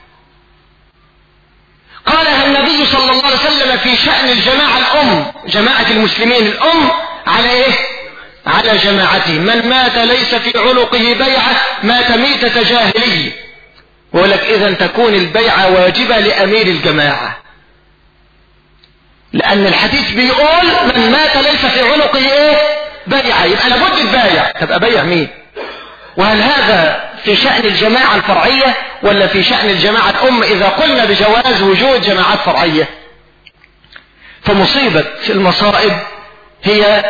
قالها النبي صلى الله عليه وسلم في شأن الجماعة الأم، جماعة المسلمين الأم، على ايه؟ على جماعته. من مات ليس في عنقه بيعة مات ميتة جاهلية. ولك إذن تكون البيعة واجبة لأمير الجماعة، لأن الحديث بيقول من مات ليس في عنقه ايه؟ بيعة، يبقى لابد البايع. تبقى بيع مين؟ وهل هذا في شأن الجماعة الفرعية ولا في شأن الجماعة الأم إذا قلنا بجواز وجود جماعات فرعية؟ فمصيبة المصائب هي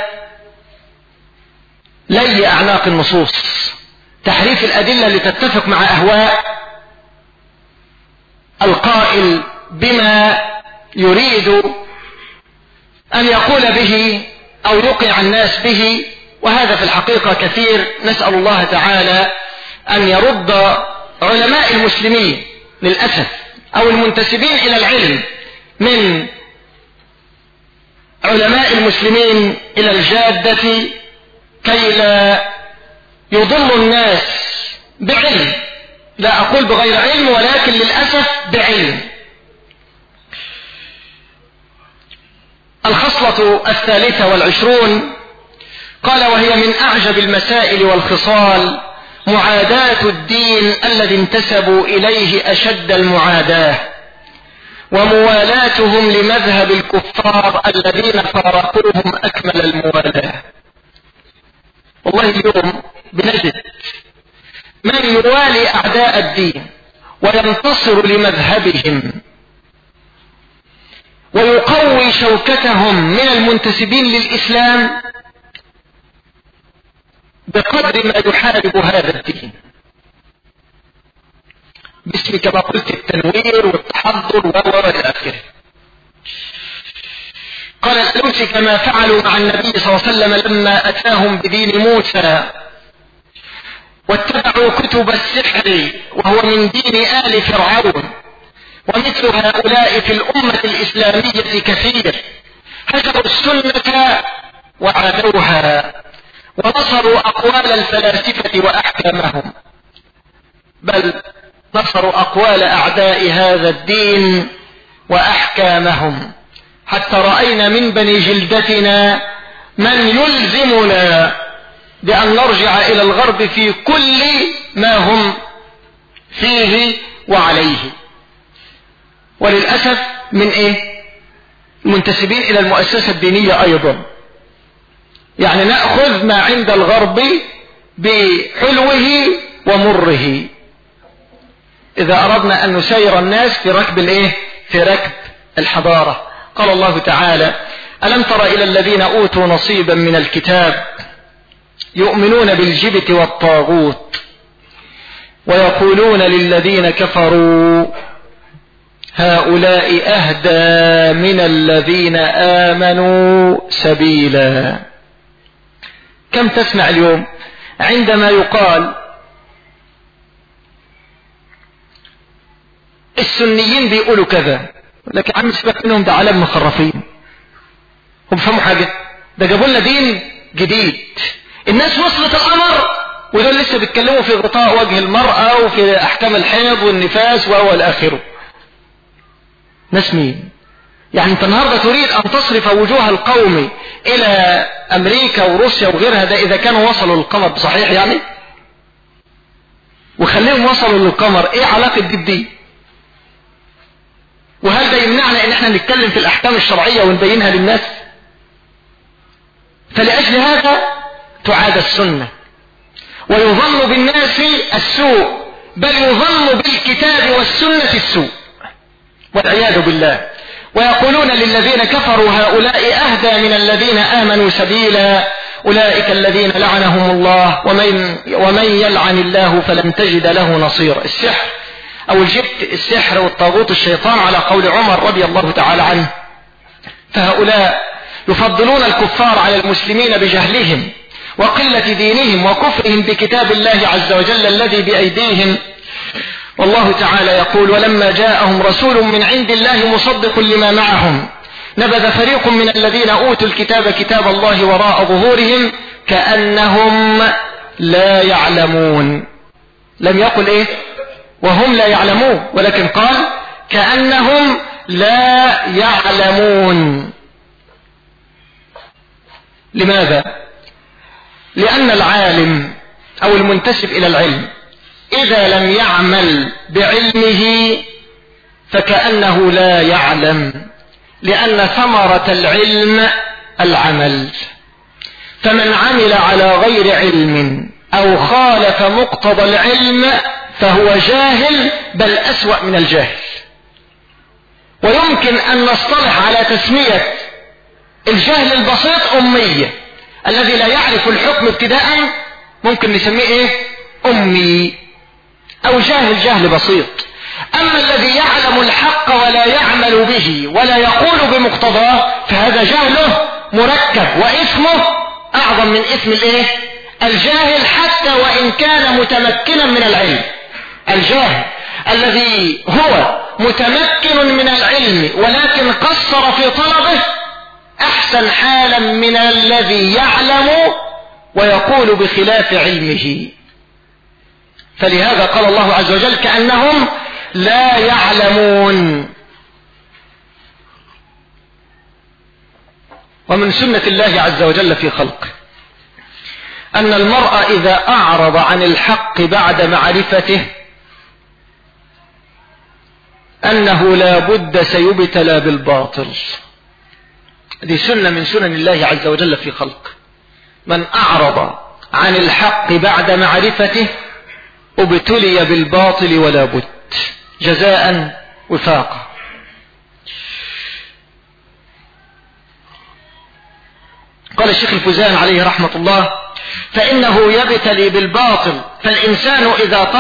لي أعناق النصوص، تحريف الأدلة لتتفق مع أهواء القائل بما يريد أن يقول به أو يوقع الناس به. وهذا في الحقيقة كثير. نسأل الله تعالى أن يرد علماء المسلمين للأسف أو المنتسبين إلى العلم من علماء المسلمين إلى الجادة، كي لا يضل الناس بعلم، لا أقول بغير علم ولكن للأسف بعلم. الخصلة 23 قال: وهي من أعجب المسائل والخصال معاداة الدين الذي انتسبوا إليه أشد المعاداة، وموالاتهم لمذهب الكفار الذين فارقوهم أكمل الموالاة. والله اليوم بنجد من يوالي أعداء الدين وينتصر لمذهبهم ويقوي شوكتهم من المنتسبين للإسلام بقدر ما يحارب هذا الدين باسم كما قلت التنوير والتحضر والى آخره. قال الألوسي: كما فعلوا مع النبي صلى الله عليه وسلم لما أتاهم بدين موسى واتبعوا كتب السحر وهو من دين آل فرعون. ومثل هؤلاء في الأمة الإسلامية كثير، هجروا السنة وعادوها ونصروا أقوال الفلاسفة وأحكامهم، بل نصروا أقوال أعداء هذا الدين وأحكامهم، حتى رأينا من بني جلدتنا من يلزمنا بأن نرجع إلى الغرب في كل ما هم فيه وعليه. وللأسف من المنتسبين إلى المؤسسة الدينية أيضا، يعني نأخذ ما عند الغرب بحلوه ومره إذا أردنا أن نسير الناس في ركب في ركب الحضارة. قال الله تعالى: ألم تر إلى الذين أوتوا نصيبا من الكتاب يؤمنون بالجبت والطاغوت ويقولون للذين كفروا هؤلاء أهدى من الذين آمنوا سبيلا. كم تسمع اليوم عندما يقال السنيين بيقولوا كذا، لكن عم سبق منهم ده عالم مخرفين، هم فهموا حاجة؟ ده جابوا لنا دين جديد. الناس وصلت الأمر ودول لسه بيتكلموا في غطاء وجه المرأة وفي أحكام الحيض والنفاس وأول آخره. ناس مين؟ يعني انت النهاردة تريد أن تصرف وجوه القوم إلى أمريكا وروسيا وغيرها، ده إذا كانوا وصلوا للقمر بصحيح يعني، وخليهم وصلوا للقمر، إيه علاقة دي؟ وهل ده يمنعنا إن احنا نتكلم في الأحكام الشرعية ونبينها للناس؟ فلأجل هذا تعاد السنة، ويظن بالناس السوء، بل يظن بالكتاب والسنة السوء والعياذ بالله. ويقولون للذين كفروا هؤلاء أهدى من الذين آمنوا سبيلا، أولئك الذين لعنهم الله ومن يلعن الله فلن تجد له نصيرا. السحر أو الجبت، السحر والطاغوت الشيطان على قول عمر رضي الله تعالى عنه. فهؤلاء يفضلون الكفار على المسلمين بجهلهم وقلة دينهم وكفرهم بكتاب الله عز وجل الذي بأيديهم. والله تعالى يقول: ولما جاءهم رسول من عند الله مصدق لما معهم نبذ فريق من الذين أوتوا الكتاب كتاب الله وراء ظهورهم كأنهم لا يعلمون. لم يقل إيه وهم لا يعلمون، ولكن قال كأنهم لا يعلمون. لماذا؟ لأن العالم أو المنتسب إلى العلم إذا لم يعمل بعلمه فكأنه لا يعلم، لأن ثمرة العلم العمل. فمن عمل على غير علم أو خالف مقتضى العلم فهو جاهل، بل أسوأ من الجاهل. ويمكن أن نصطلح على تسمية الجهل البسيط أمية، الذي لا يعرف الحكم ابتداء ممكن نسميه إيه؟ أمي، أو جاهل بسيط. أما الذي يعلم الحق ولا يعمل به ولا يقول بمقتضاه فهذا جهله مركب، وإثمه أعظم من إثم الإيه؟ الجاهل، حتى وإن كان متمكنا من العلم. الجاهل الذي هو متمكن من العلم ولكن قصر في طلبه أحسن حالا من الذي يعلم ويقول بخلاف علمه. فلهذا قال الله عز وجل كأنهم لا يعلمون. ومن سنة الله عز وجل في خلقه أن المرء إذا أعرض عن الحق بعد معرفته أنه لا بد سيبتلى بالباطل. هذه سنة من سنن الله عز وجل في خلقه. من أعرض عن الحق بعد معرفته ابتلي بالباطل ولا بد، جزاء وفاقا. قال الشيخ الفوزان عليه رحمة الله: فإنه يبتلي بالباطل، فالإنسان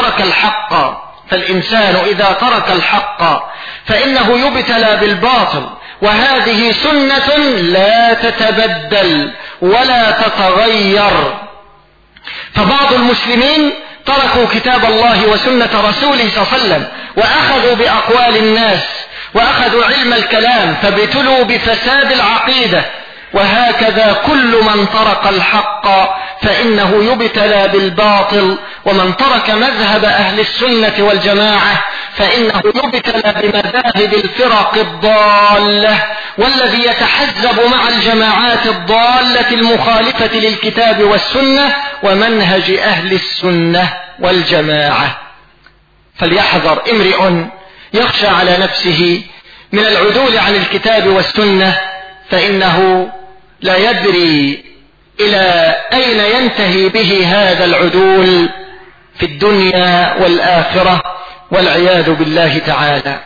إذا ترك الحق فإنه يبتلى بالباطل، وهذه سنة لا تتبدل ولا تتغير. فبعض المسلمين تركوا كتاب الله وسنة رسوله صلى الله عليه وسلم وأخذوا بأقوال الناس وأخذوا علم الكلام فابتلوا بفساد العقيدة. وهكذا كل من ترك الحق فإنه يبتلى بالباطل، ومن ترك مذهب أهل السنة والجماعة فإنه يبتلى بمذاهب الفرق الضالة، والذي يتحزب مع الجماعات الضالة المخالفة للكتاب والسنة ومنهج أهل السنة والجماعة. فليحذر امرئ يخشى على نفسه من العدول عن الكتاب والسنة، فإنه لا يدري إلى أين ينتهي به هذا العدول في الدنيا والآخرة والعياذ بالله تعالى.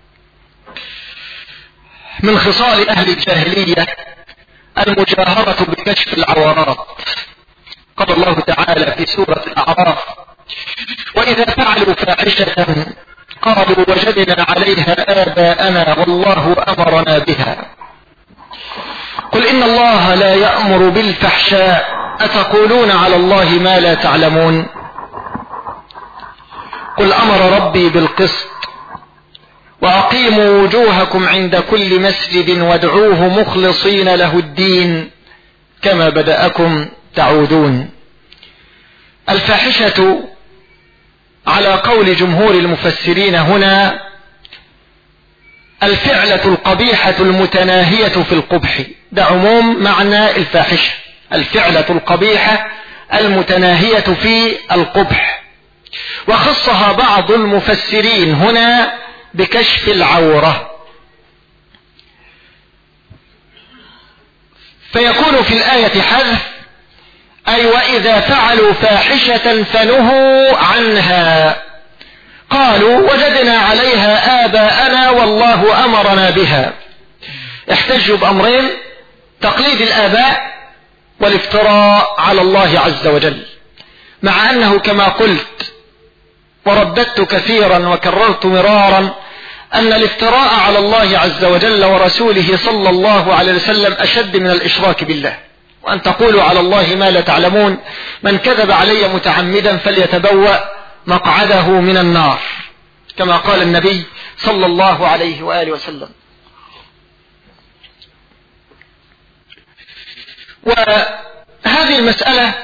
من خصال أهل الجاهلية المجاهرة بكشف العورات. قال الله تعالى في سورة الأعراف: وإذا فعلوا فاحشة قالوا وجدنا عليها آباءنا والله أمرنا بها. قل إن الله لا يأمر بالفحشاء أتقولون على الله ما لا تعلمون. قل أمر ربي بالقسط وأقيموا وجوهكم عند كل مسجد وادعوه مخلصين له الدين كما بدأكم تعودون. الفاحشة على قول جمهور المفسرين هنا الفعلة القبيحة المتناهية في القبح، ده عموم معنى الفاحشة، الفعلة القبيحة المتناهية في القبح. وخصها بعض المفسرين هنا بكشف العورة، فيكون في الآية حذف أي وإذا فعلوا فاحشة فنهوا عنها قالوا وجدنا عليها آباءنا والله أمرنا بها. احتجوا بأمرين: تقليد الآباء والافتراء على الله عز وجل، مع أنه كما قلت ورددت كثيرا وكررت مرارا أن الافتراء على الله عز وجل ورسوله صلى الله عليه وسلم أشد من الإشراك بالله، وأن تقولوا على الله ما لا تعلمون، من كذب علي متعمدا فليتبوأ مقعده من النار، كما قال النبي صلى الله عليه وآله وسلم. وهذه المسألة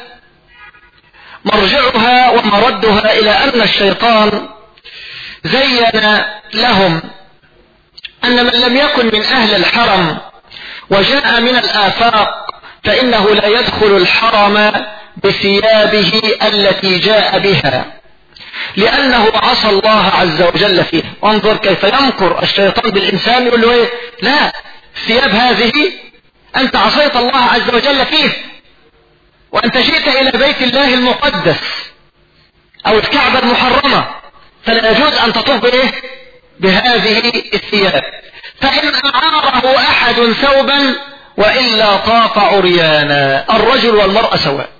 مرجعها ومردها إلى أن الشيطان زين لهم أن من لم يكن من أهل الحرم وجاء من الآفاق فإنه لا يدخل الحرم بثيابه التي جاء بها، لأنه عصى الله عز وجل فيها. وانظر كيف يمكر الشيطان بالإنسان، يقول له إيه؟ لا، الثياب هذه أنت عصيت الله عز وجل فيه، وأنت جئت إلى بيت الله المقدس أو الكعبة المحرمة، فلا يجوز أن تطوف بإيه؟ بهذه الثياب. فإن أعاره أحد ثوبا وإلا طاف عريانا، الرجل والمرأة سواء.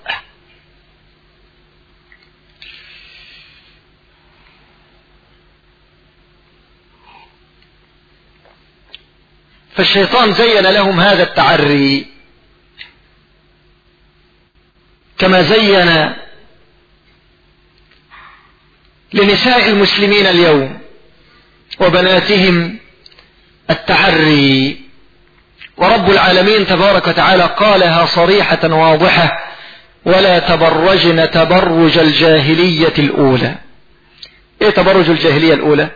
فالشيطان زين لهم هذا التعري كما زين لنساء المسلمين اليوم وبناتهم التعري. ورب العالمين تبارك وتعالى قالها صريحة واضحة: ولا تبرجن تبرج الجاهلية الأولى. ايه تبرج الجاهلية الأولى؟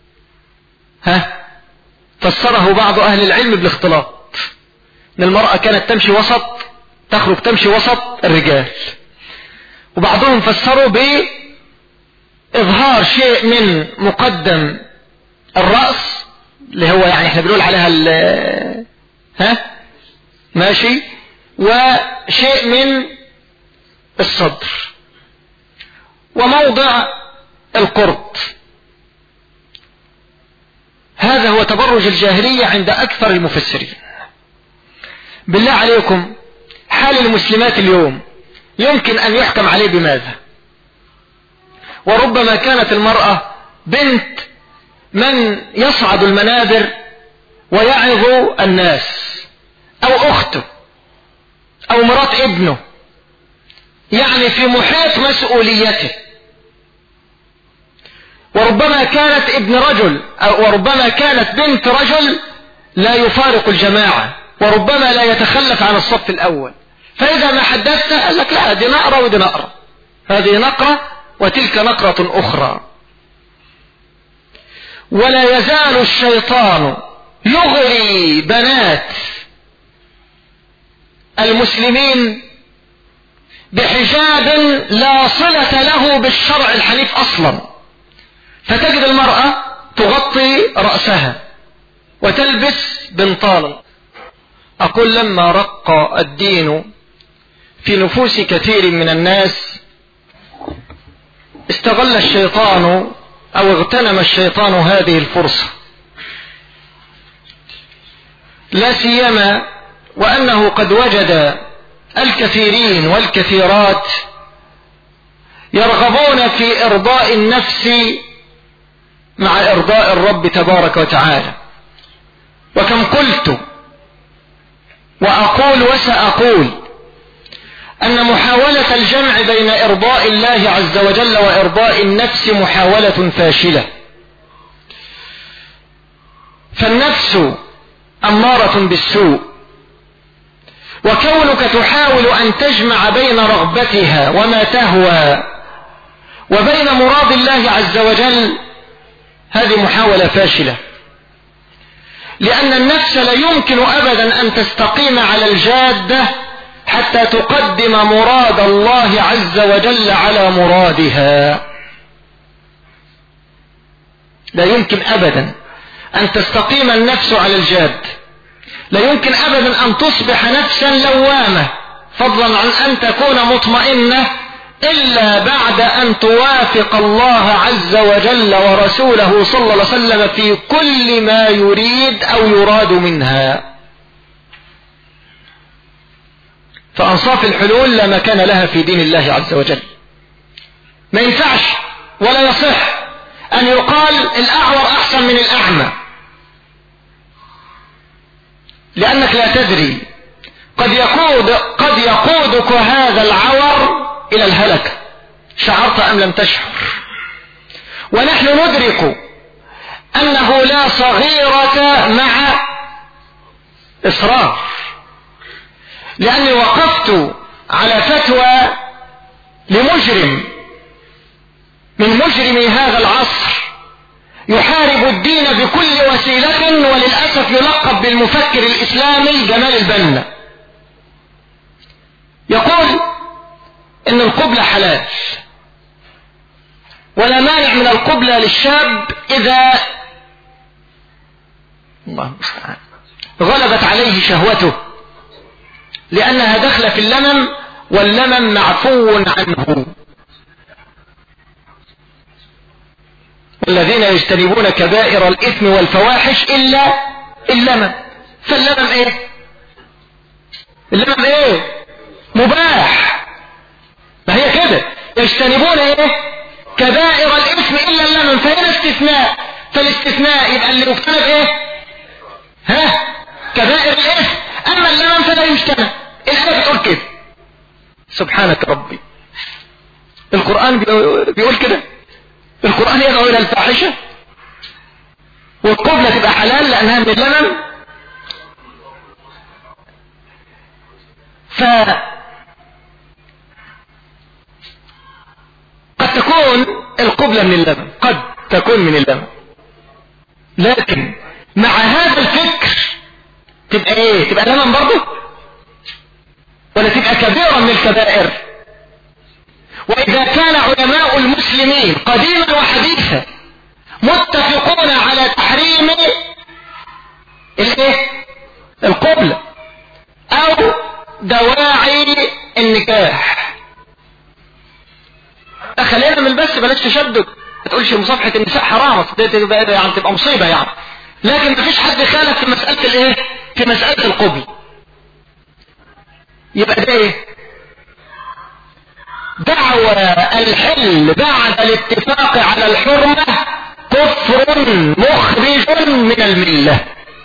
فسره بعض أهل العلم بالاختلاط، ان المرأة كانت تمشي وسط، تخرج تمشي وسط الرجال، وبعضهم فسروا بإظهار شيء من مقدم الرأس اللي هو يعني احنا بنقول عليها ماشي، وشيء من الصدر وموضع القرط. هذا هو تبرج الجاهلية عند أكثر المفسرين. بالله عليكم، حال المسلمات اليوم يمكن أن يحكم عليه بماذا؟ وربما كانت المرأة بنت من يصعد المنابر ويعظ الناس، أو أخته أو مرات ابنه، يعني في محيط مسؤوليته. وربما كانت ابن رجل، وربما كانت بنت رجل لا يفارق الجماعة، وربما لا يتخلف عن الصف الأول. فإذا ما حدثت قال لك لا، دي نقرة ودي نقرة، هذه نقرة وتلك نقرة أخرى. ولا يزال الشيطان يغري بنات المسلمين بحجاب لا صلة له بالشرع الحنيف أصلا، فتجد المرأة تغطي رأسها وتلبس بنطالا. أقول لما رق الدين في نفوس كثير من الناس استغل الشيطان أو اغتنم الشيطان هذه الفرصة، لا سيما وأنه قد وجد الكثيرين والكثيرات يرغبون في إرضاء النفس مع إرضاء الرب تبارك وتعالى. وكم قلت وأقول وسأقول أن محاولة الجمع بين إرضاء الله عز وجل وإرضاء النفس محاولة فاشلة. فالنفس أمارة بالسوء، وكونك تحاول أن تجمع بين رغبتها وما تهوى وبين مراد الله عز وجل، هذه محاولة فاشلة، لأن النفس لا يمكن أبدا أن تستقيم على الجادة حتى تقدم مراد الله عز وجل على مرادها. لا يمكن أبدا أن تستقيم النفس على الجاد، لا يمكن أبدا أن تصبح نفسا لوامة فضلا عن أن تكون مطمئنة إلا بعد أن توافق الله عز وجل ورسوله صلى الله عليه وسلم في كل ما يريد أو يراد منها. فأنصاف الحلول لا مكان لها في دين الله عز وجل. ما ينفعش ولا يصح أن يقال الأعور أحسن من الأعمى، لأنك لا تدري، قد يقودك هذا العور إلى الهلكة، شعرت أم لم تشعر. ونحن ندرك أنه لا صغيرة مع إصرار، لأني وقفت على فتوى لمجرم من مجرمي هذا العصر يحارب الدين بكل وسيلة، وللأسف يلقب بالمفكر الإسلامي جمال البنا. يقول إن القبلة حلال ولا مانع من القبلة للشاب إذا الله المستعان غلبت عليه شهوته، لأنها دخل في اللمم واللمم معفو عنه. الذين يجتنبون كبائر الإثم والفواحش إلا اللمم. فاللمم إيه؟ اللمم إيه؟ مباح. ما هي كده، يجتنبون إيه؟ كبائر الإثم إلا اللمم، فهنا استثناء. فالاستثناء يبقى اللي يجتنب إيه؟ كبائر الإثم، أما اللمم فلا يجتنب. الآية بتقول كده. سبحانك ربي، القرآن بيقول كده. القرآن يدعو إلى الفاحشة والقبلة تبقى حلال لأنها من اللمم. قد تكون القبلة من اللمم، قد تكون من اللمم، لكن مع هذا الفكر تبقى ايه؟ تبقى لمم برضه ولا تبقى كبيرة من الكبائر؟ وإذا كان علماء المسلمين قديما وحديثا متفقون على تحريم الايه؟ القبلة او دواعي النكاح. خلينا من بس بلاش تشدد، ما تقولش مصافحة النساء حرام، يعني تبقى مصيبة يعني. لكن ما فيش حد خالف في مسألة الايه؟ في مسألة القبلة. يبقى ده ايه؟ دعوى الحل بعد الاتفاق على الحرمة كفر مخرج من الملة.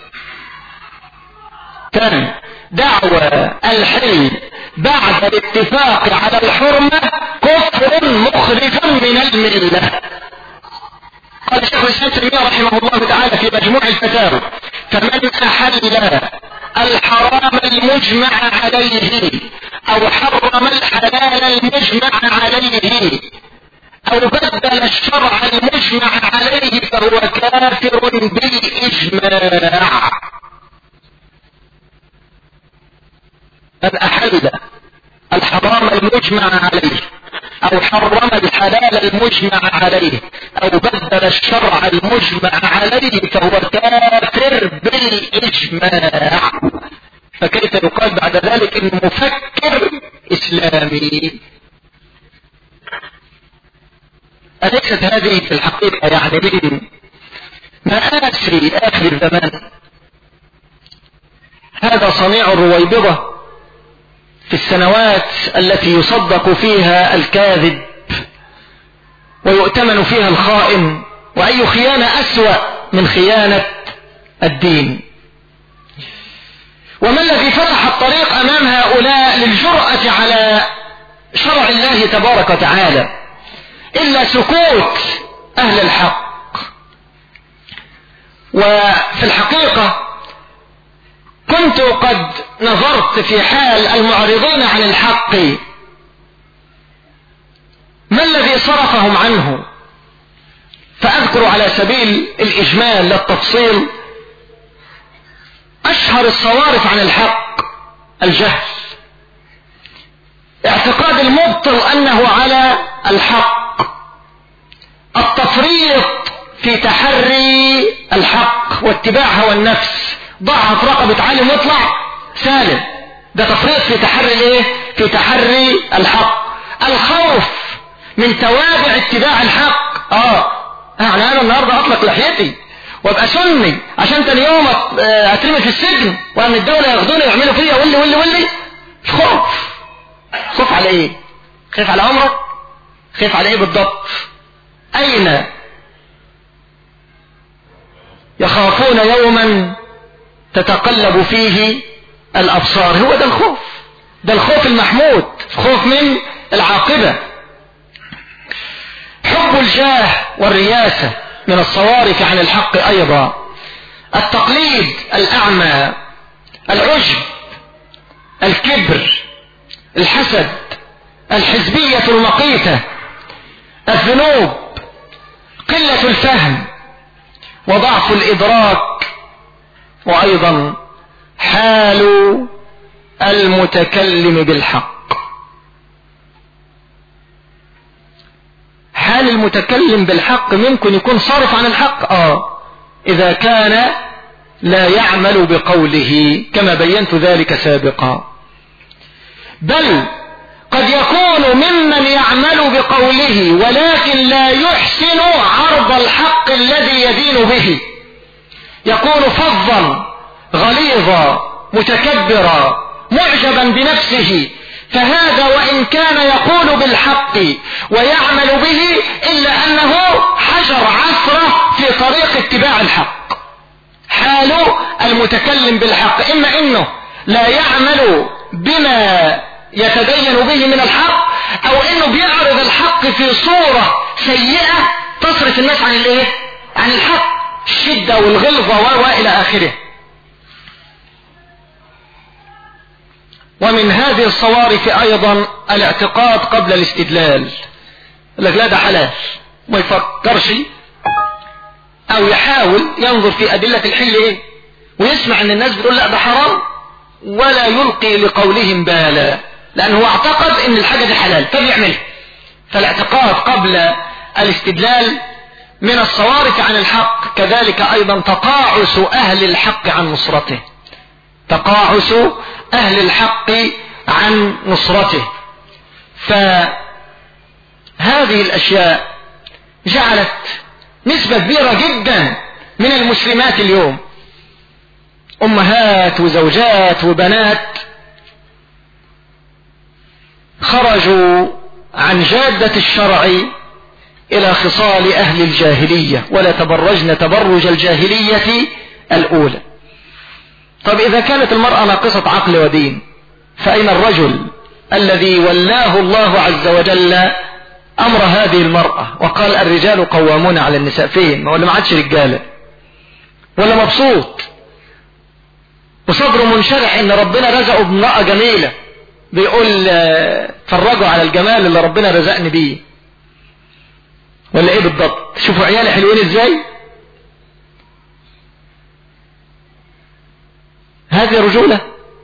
ثاني، دعوى الحل بعد الاتفاق على الحرمة كفر مخرج من الملة. قال الشيخ الإسلام تيمية رحمه الله تعالى في مجموع الفتاوى: فمن أحل الحرام المجمع عليه أو حرم الحلال المجمع عليه أو بدل الشرع المجمع عليه فهو كافر بالإجماع. من أحل الحرام المجمع عليه أو حرم الحلال المجمع عليه أو بدل الشرع المجمع عليه فهو كافر بالإجماع. فكيف يقال بعد ذلك إنه مفكر إسلامي؟ أليست هذه في الحقيقة يعني من مآسي آخر الزمان؟ هذا صنيع الرويبضة في السنوات التي يصدق فيها الكاذب ويؤتمن فيها الخائن، وأي خيانة أسوأ من خيانة الدين. وما الذي فتح الطريق أمام هؤلاء للجرأة على شرع الله تبارك وتعالى إلا سكوت أهل الحق؟ وفي الحقيقة كنت قد نظرت في حال المعرضين عن الحق ما الذي صرفهم عنه، فأذكر على سبيل الإجمال للتفصيل أشهر الصوارف عن الحق: الجهل، اعتقاد المبطل أنه على الحق، التفريط في تحري الحق واتباع هوى النفس، ضعها في رقبة عالم واطلع سالم، ده تفريط في تحري الايه؟ في تحري الحق. الخوف من توابع اتباع الحق، يعني انا النهارده اطلق لحيتي وابقى سني عشان تاني يوم اترمي في السجن وان الدولة ياخدوني ويعملوا فيا ولي. خوف على ايه؟ خايف على عمرك؟ خايف على ايه بالضبط؟ اين يخافون يوما تتقلب فيه الابصار؟ هو ده الخوف، ده الخوف المحمود، خوف من العاقبة. حب الجاه والرياسة من الصوارف عن الحق ايضا، التقليد الاعمى، العجب، الكبر، الحسد، الحزبية المقيتة، الذنوب، قلة الفهم وضعف الإدراك، وأيضا حال المتكلم بالحق. حال المتكلم بالحق ممكن يكون صارف عن الحق إذا كان لا يعمل بقوله كما بينت ذلك سابقا، بل قد يكون ممن يعمل بقوله ولكن لا يحسن عرض الحق الذي يدين به، يكون فظا غليظا متكبرا معجبا بنفسه، فهذا وإن كان يقول بالحق ويعمل به إلا أنه حجر عثرة في طريق اتباع الحق. حال المتكلم بالحق إما إنه لا يعمل بما يتدين به من الحق، أو إنه بيعرض الحق في صورة سيئة تصرف الناس عن الايه؟ عن الحق، الشدة والغلظة وإلى آخره. ومن هذه الصوارف أيضا الاعتقاد قبل الاستدلال، لك لا ده حلال ما يفكرش أو يحاول ينظر في أدلة الحل إيه، ويسمع أن الناس بتقول لا ده حرام ولا يلقي لقولهم بالا، لأنه اعتقد أن الحاجة دي حلال فبيعملها. فالاعتقاد قبل الاستدلال من الصوارف عن الحق. كذلك أيضا تقاعس أهل الحق عن نصرته، تقاعس أهل الحق عن نصرته. فهذه الأشياء جعلت نسبة كبيرة جدا من المسلمات اليوم، أمهات وزوجات وبنات، خرجوا عن جادة الشرع إلى خصال أهل الجاهلية، ولا تبرجن تبرج الجاهلية الأولى. طب إذا كانت المرأة ناقصة عقل ودين، فأين الرجل الذي ولاه الله عز وجل أمر هذه المرأة وقال الرجال قوامون على النساء؟ فين؟ ولا ما عادش رجالة؟ ولا مبسوط وصدره منشرح إن ربنا رزقه بامرأة جميلة، بيقول فرجوا على الجمال اللي ربنا رزقني بيه؟ ولا ايه بالضبط؟ شوفوا عيالي حلوين ازاي. هذه رجولة،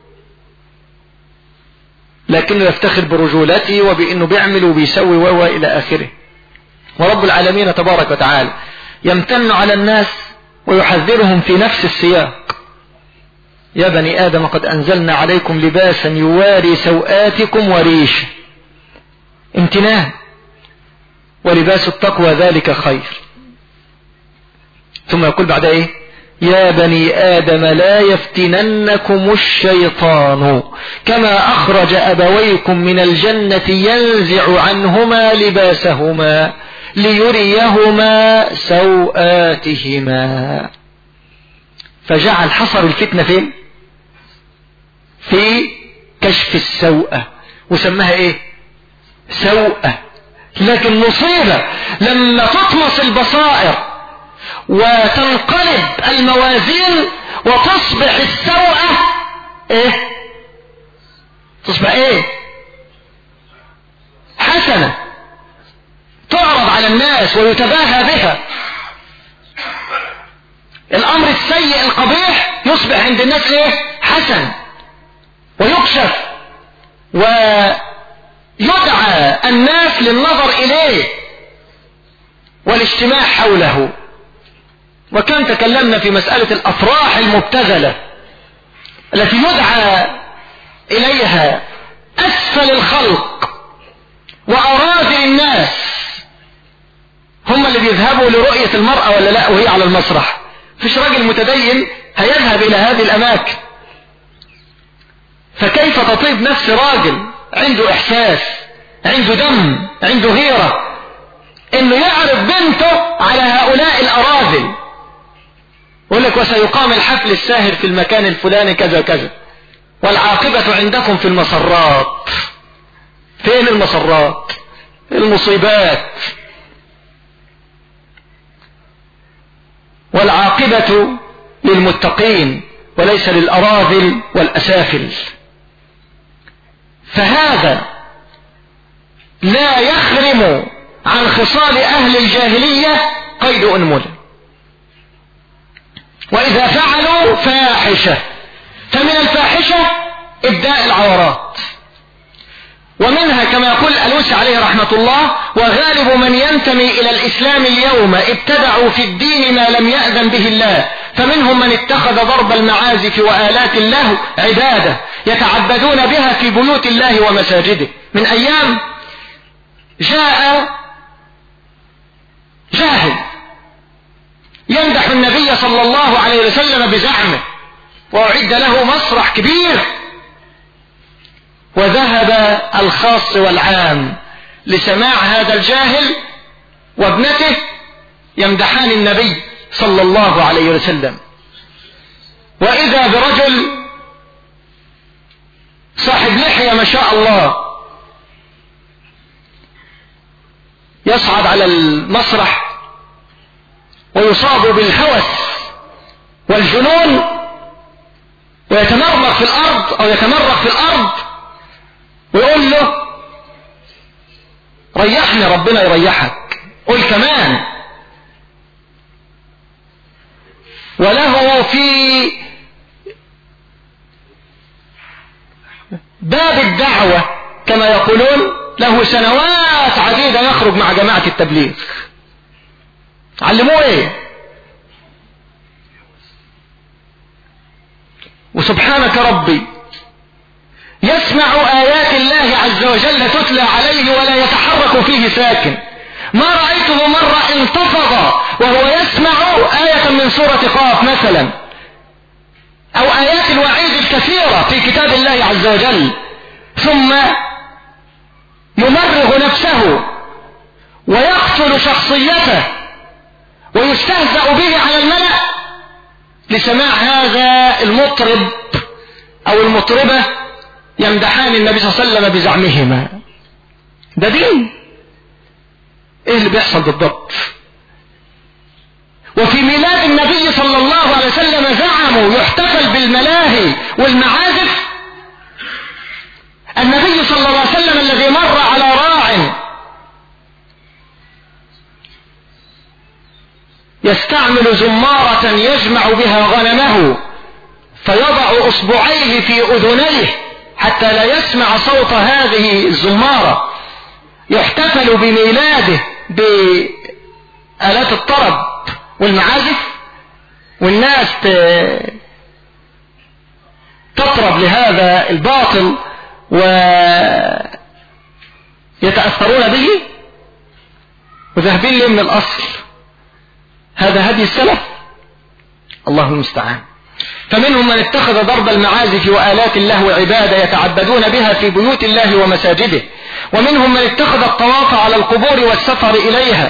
لكنه يفتخر برجولته وبانه بيعمل وبيسوي والى اخره. ورب العالمين تبارك وتعالى يمتن على الناس ويحذرهم في نفس السياق: يا بني آدم قد أنزلنا عليكم لباسا يواري سوآتكم وريشا، امتنان، ولباس التقوى ذلك خير. ثم يقول بعد ايه؟ يا بني آدم لا يفتننكم الشيطان كما أخرج أبويكم من الجنة ينزع عنهما لباسهما ليريهما سوآتهما. فجعل حصر الفتنة فين؟ في كشف السوءة، وسماها ايه؟ سوءة. لكن مصيبة لما تطمس البصائر وتنقلب الموازين وتصبح السوءة ايه؟ تصبح ايه؟ حسنة تعرض على الناس ويتباهى بها. الامر السيء القبيح يصبح عند الناس ايه؟ حسن، ويكشف ويدعى الناس للنظر اليه والاجتماع حوله. وكم تكلمنا في مسألة الافراح المبتذلة التي يدعى اليها اسفل الخلق واراذل الناس، هم اللي بيذهبوا لرؤية المرأة ولا لا وهي على المسرح. فيش راجل متدين هيذهب الى هذه الاماكن. فكيف تطيب نفس راجل عنده احساس، عنده دم، عنده غيرة، انه يعرض بنته على هؤلاء الاراذل، يقول لك وسيقام الحفل الساهر في المكان الفلاني كذا كذا، والعاقبة عندكم في المسرات. فين المسرات؟ المصيبات. والعاقبة للمتقين وليس للأراذل والأسافل. فهذا لا يخرم عن خصال أهل الجاهلية قيد أنملة. وإذا فعلوا فاحشة، فمن الفاحشة إبداء العورات، ومنها كما يقول الألوسي عليه رحمة الله: وغالب من ينتمي إلى الإسلام اليوم ابتدعوا في الدين ما لم يأذن به الله، فمنهم من اتخذ ضرب المعازف وآلات الله عبادة يتعبدون بها في بيوت الله ومساجده. من أيام جاء جاهل يمدح النبي صلى الله عليه وسلم بزعمه، وأعد له مسرح كبير، وذهب الخاص والعام لسماع هذا الجاهل وابنته يمدحان النبي صلى الله عليه وسلم. وإذا برجل صاحب لحية ما شاء الله يصعد على المسرح ويصاب بالهوس والجنون ويتمرغ في الأرض أو يتمرغ في الأرض، ويقول له ريحني ربنا يريحك، قل كمان. وله في باب الدعوة كما يقولون له سنوات عديدة يخرج مع جماعة التبليغ. علموه ايه؟ وسبحانك ربي يسمع آيات الله عز وجل تتلى عليه ولا يتحرك فيه ساكن. ما رأيته مرة انتفض وهو يسمع آية من سورة قاف مثلا، أو آيات الوعيد الكثيرة في كتاب الله عز وجل، ثم يمرغ نفسه ويقتل شخصيته ويستهزأ به على الملأ لسماع هذا المطرب أو المطربة يمدحان النبي صلى الله عليه وسلم بزعمهما. ده دين؟ ايه اللي بيحصل بالضبط؟ وفي ميلاد النبي صلى الله عليه وسلم زعموا يحتفل بالملاهي والمعازف. النبي صلى الله عليه وسلم الذي مر على راع يستعمل زمارة يجمع بها غنمه فيضع اصبعيه في اذنيه حتى لا يسمع صوت هذه الزمارة، يحتفل بميلاده بآلات الطرب والمعازف، والناس تطرب لهذا الباطل ويتأثرون به وذهبين ليه من الأصل. هذا هدي السلف، الله المستعان. فمنهم من اتخذ ضرب المعازف وآلات اللهو عبادة يتعبدون بها في بيوت الله ومساجده، ومنهم من اتخذ الطواف على القبور والسفر إليها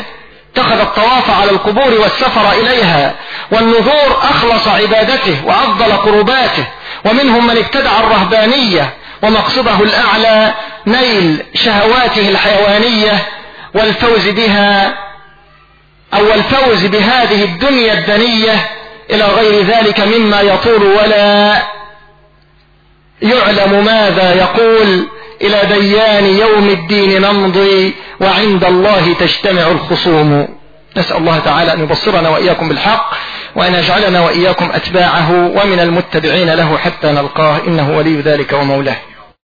والنذور أخلص عبادته وأفضل قرباته. ومنهم من ابتدع الرهبانية ومقصده الأعلى نيل شهواته الحيوانية والفوز بها أو الفوز بهذه الدنيا الدنية إلى غير ذلك مما يطول ولا يعلم ماذا يقول، إلى ديان يوم الدين نمضي وعند الله تجتمع الخصوم. نسأل الله تعالى أن يبصرنا وإياكم بالحق، وأن يجعلنا وإياكم أتباعه ومن المتبعين له حتى نلقاه، إنه ولي ذلك ومولاه.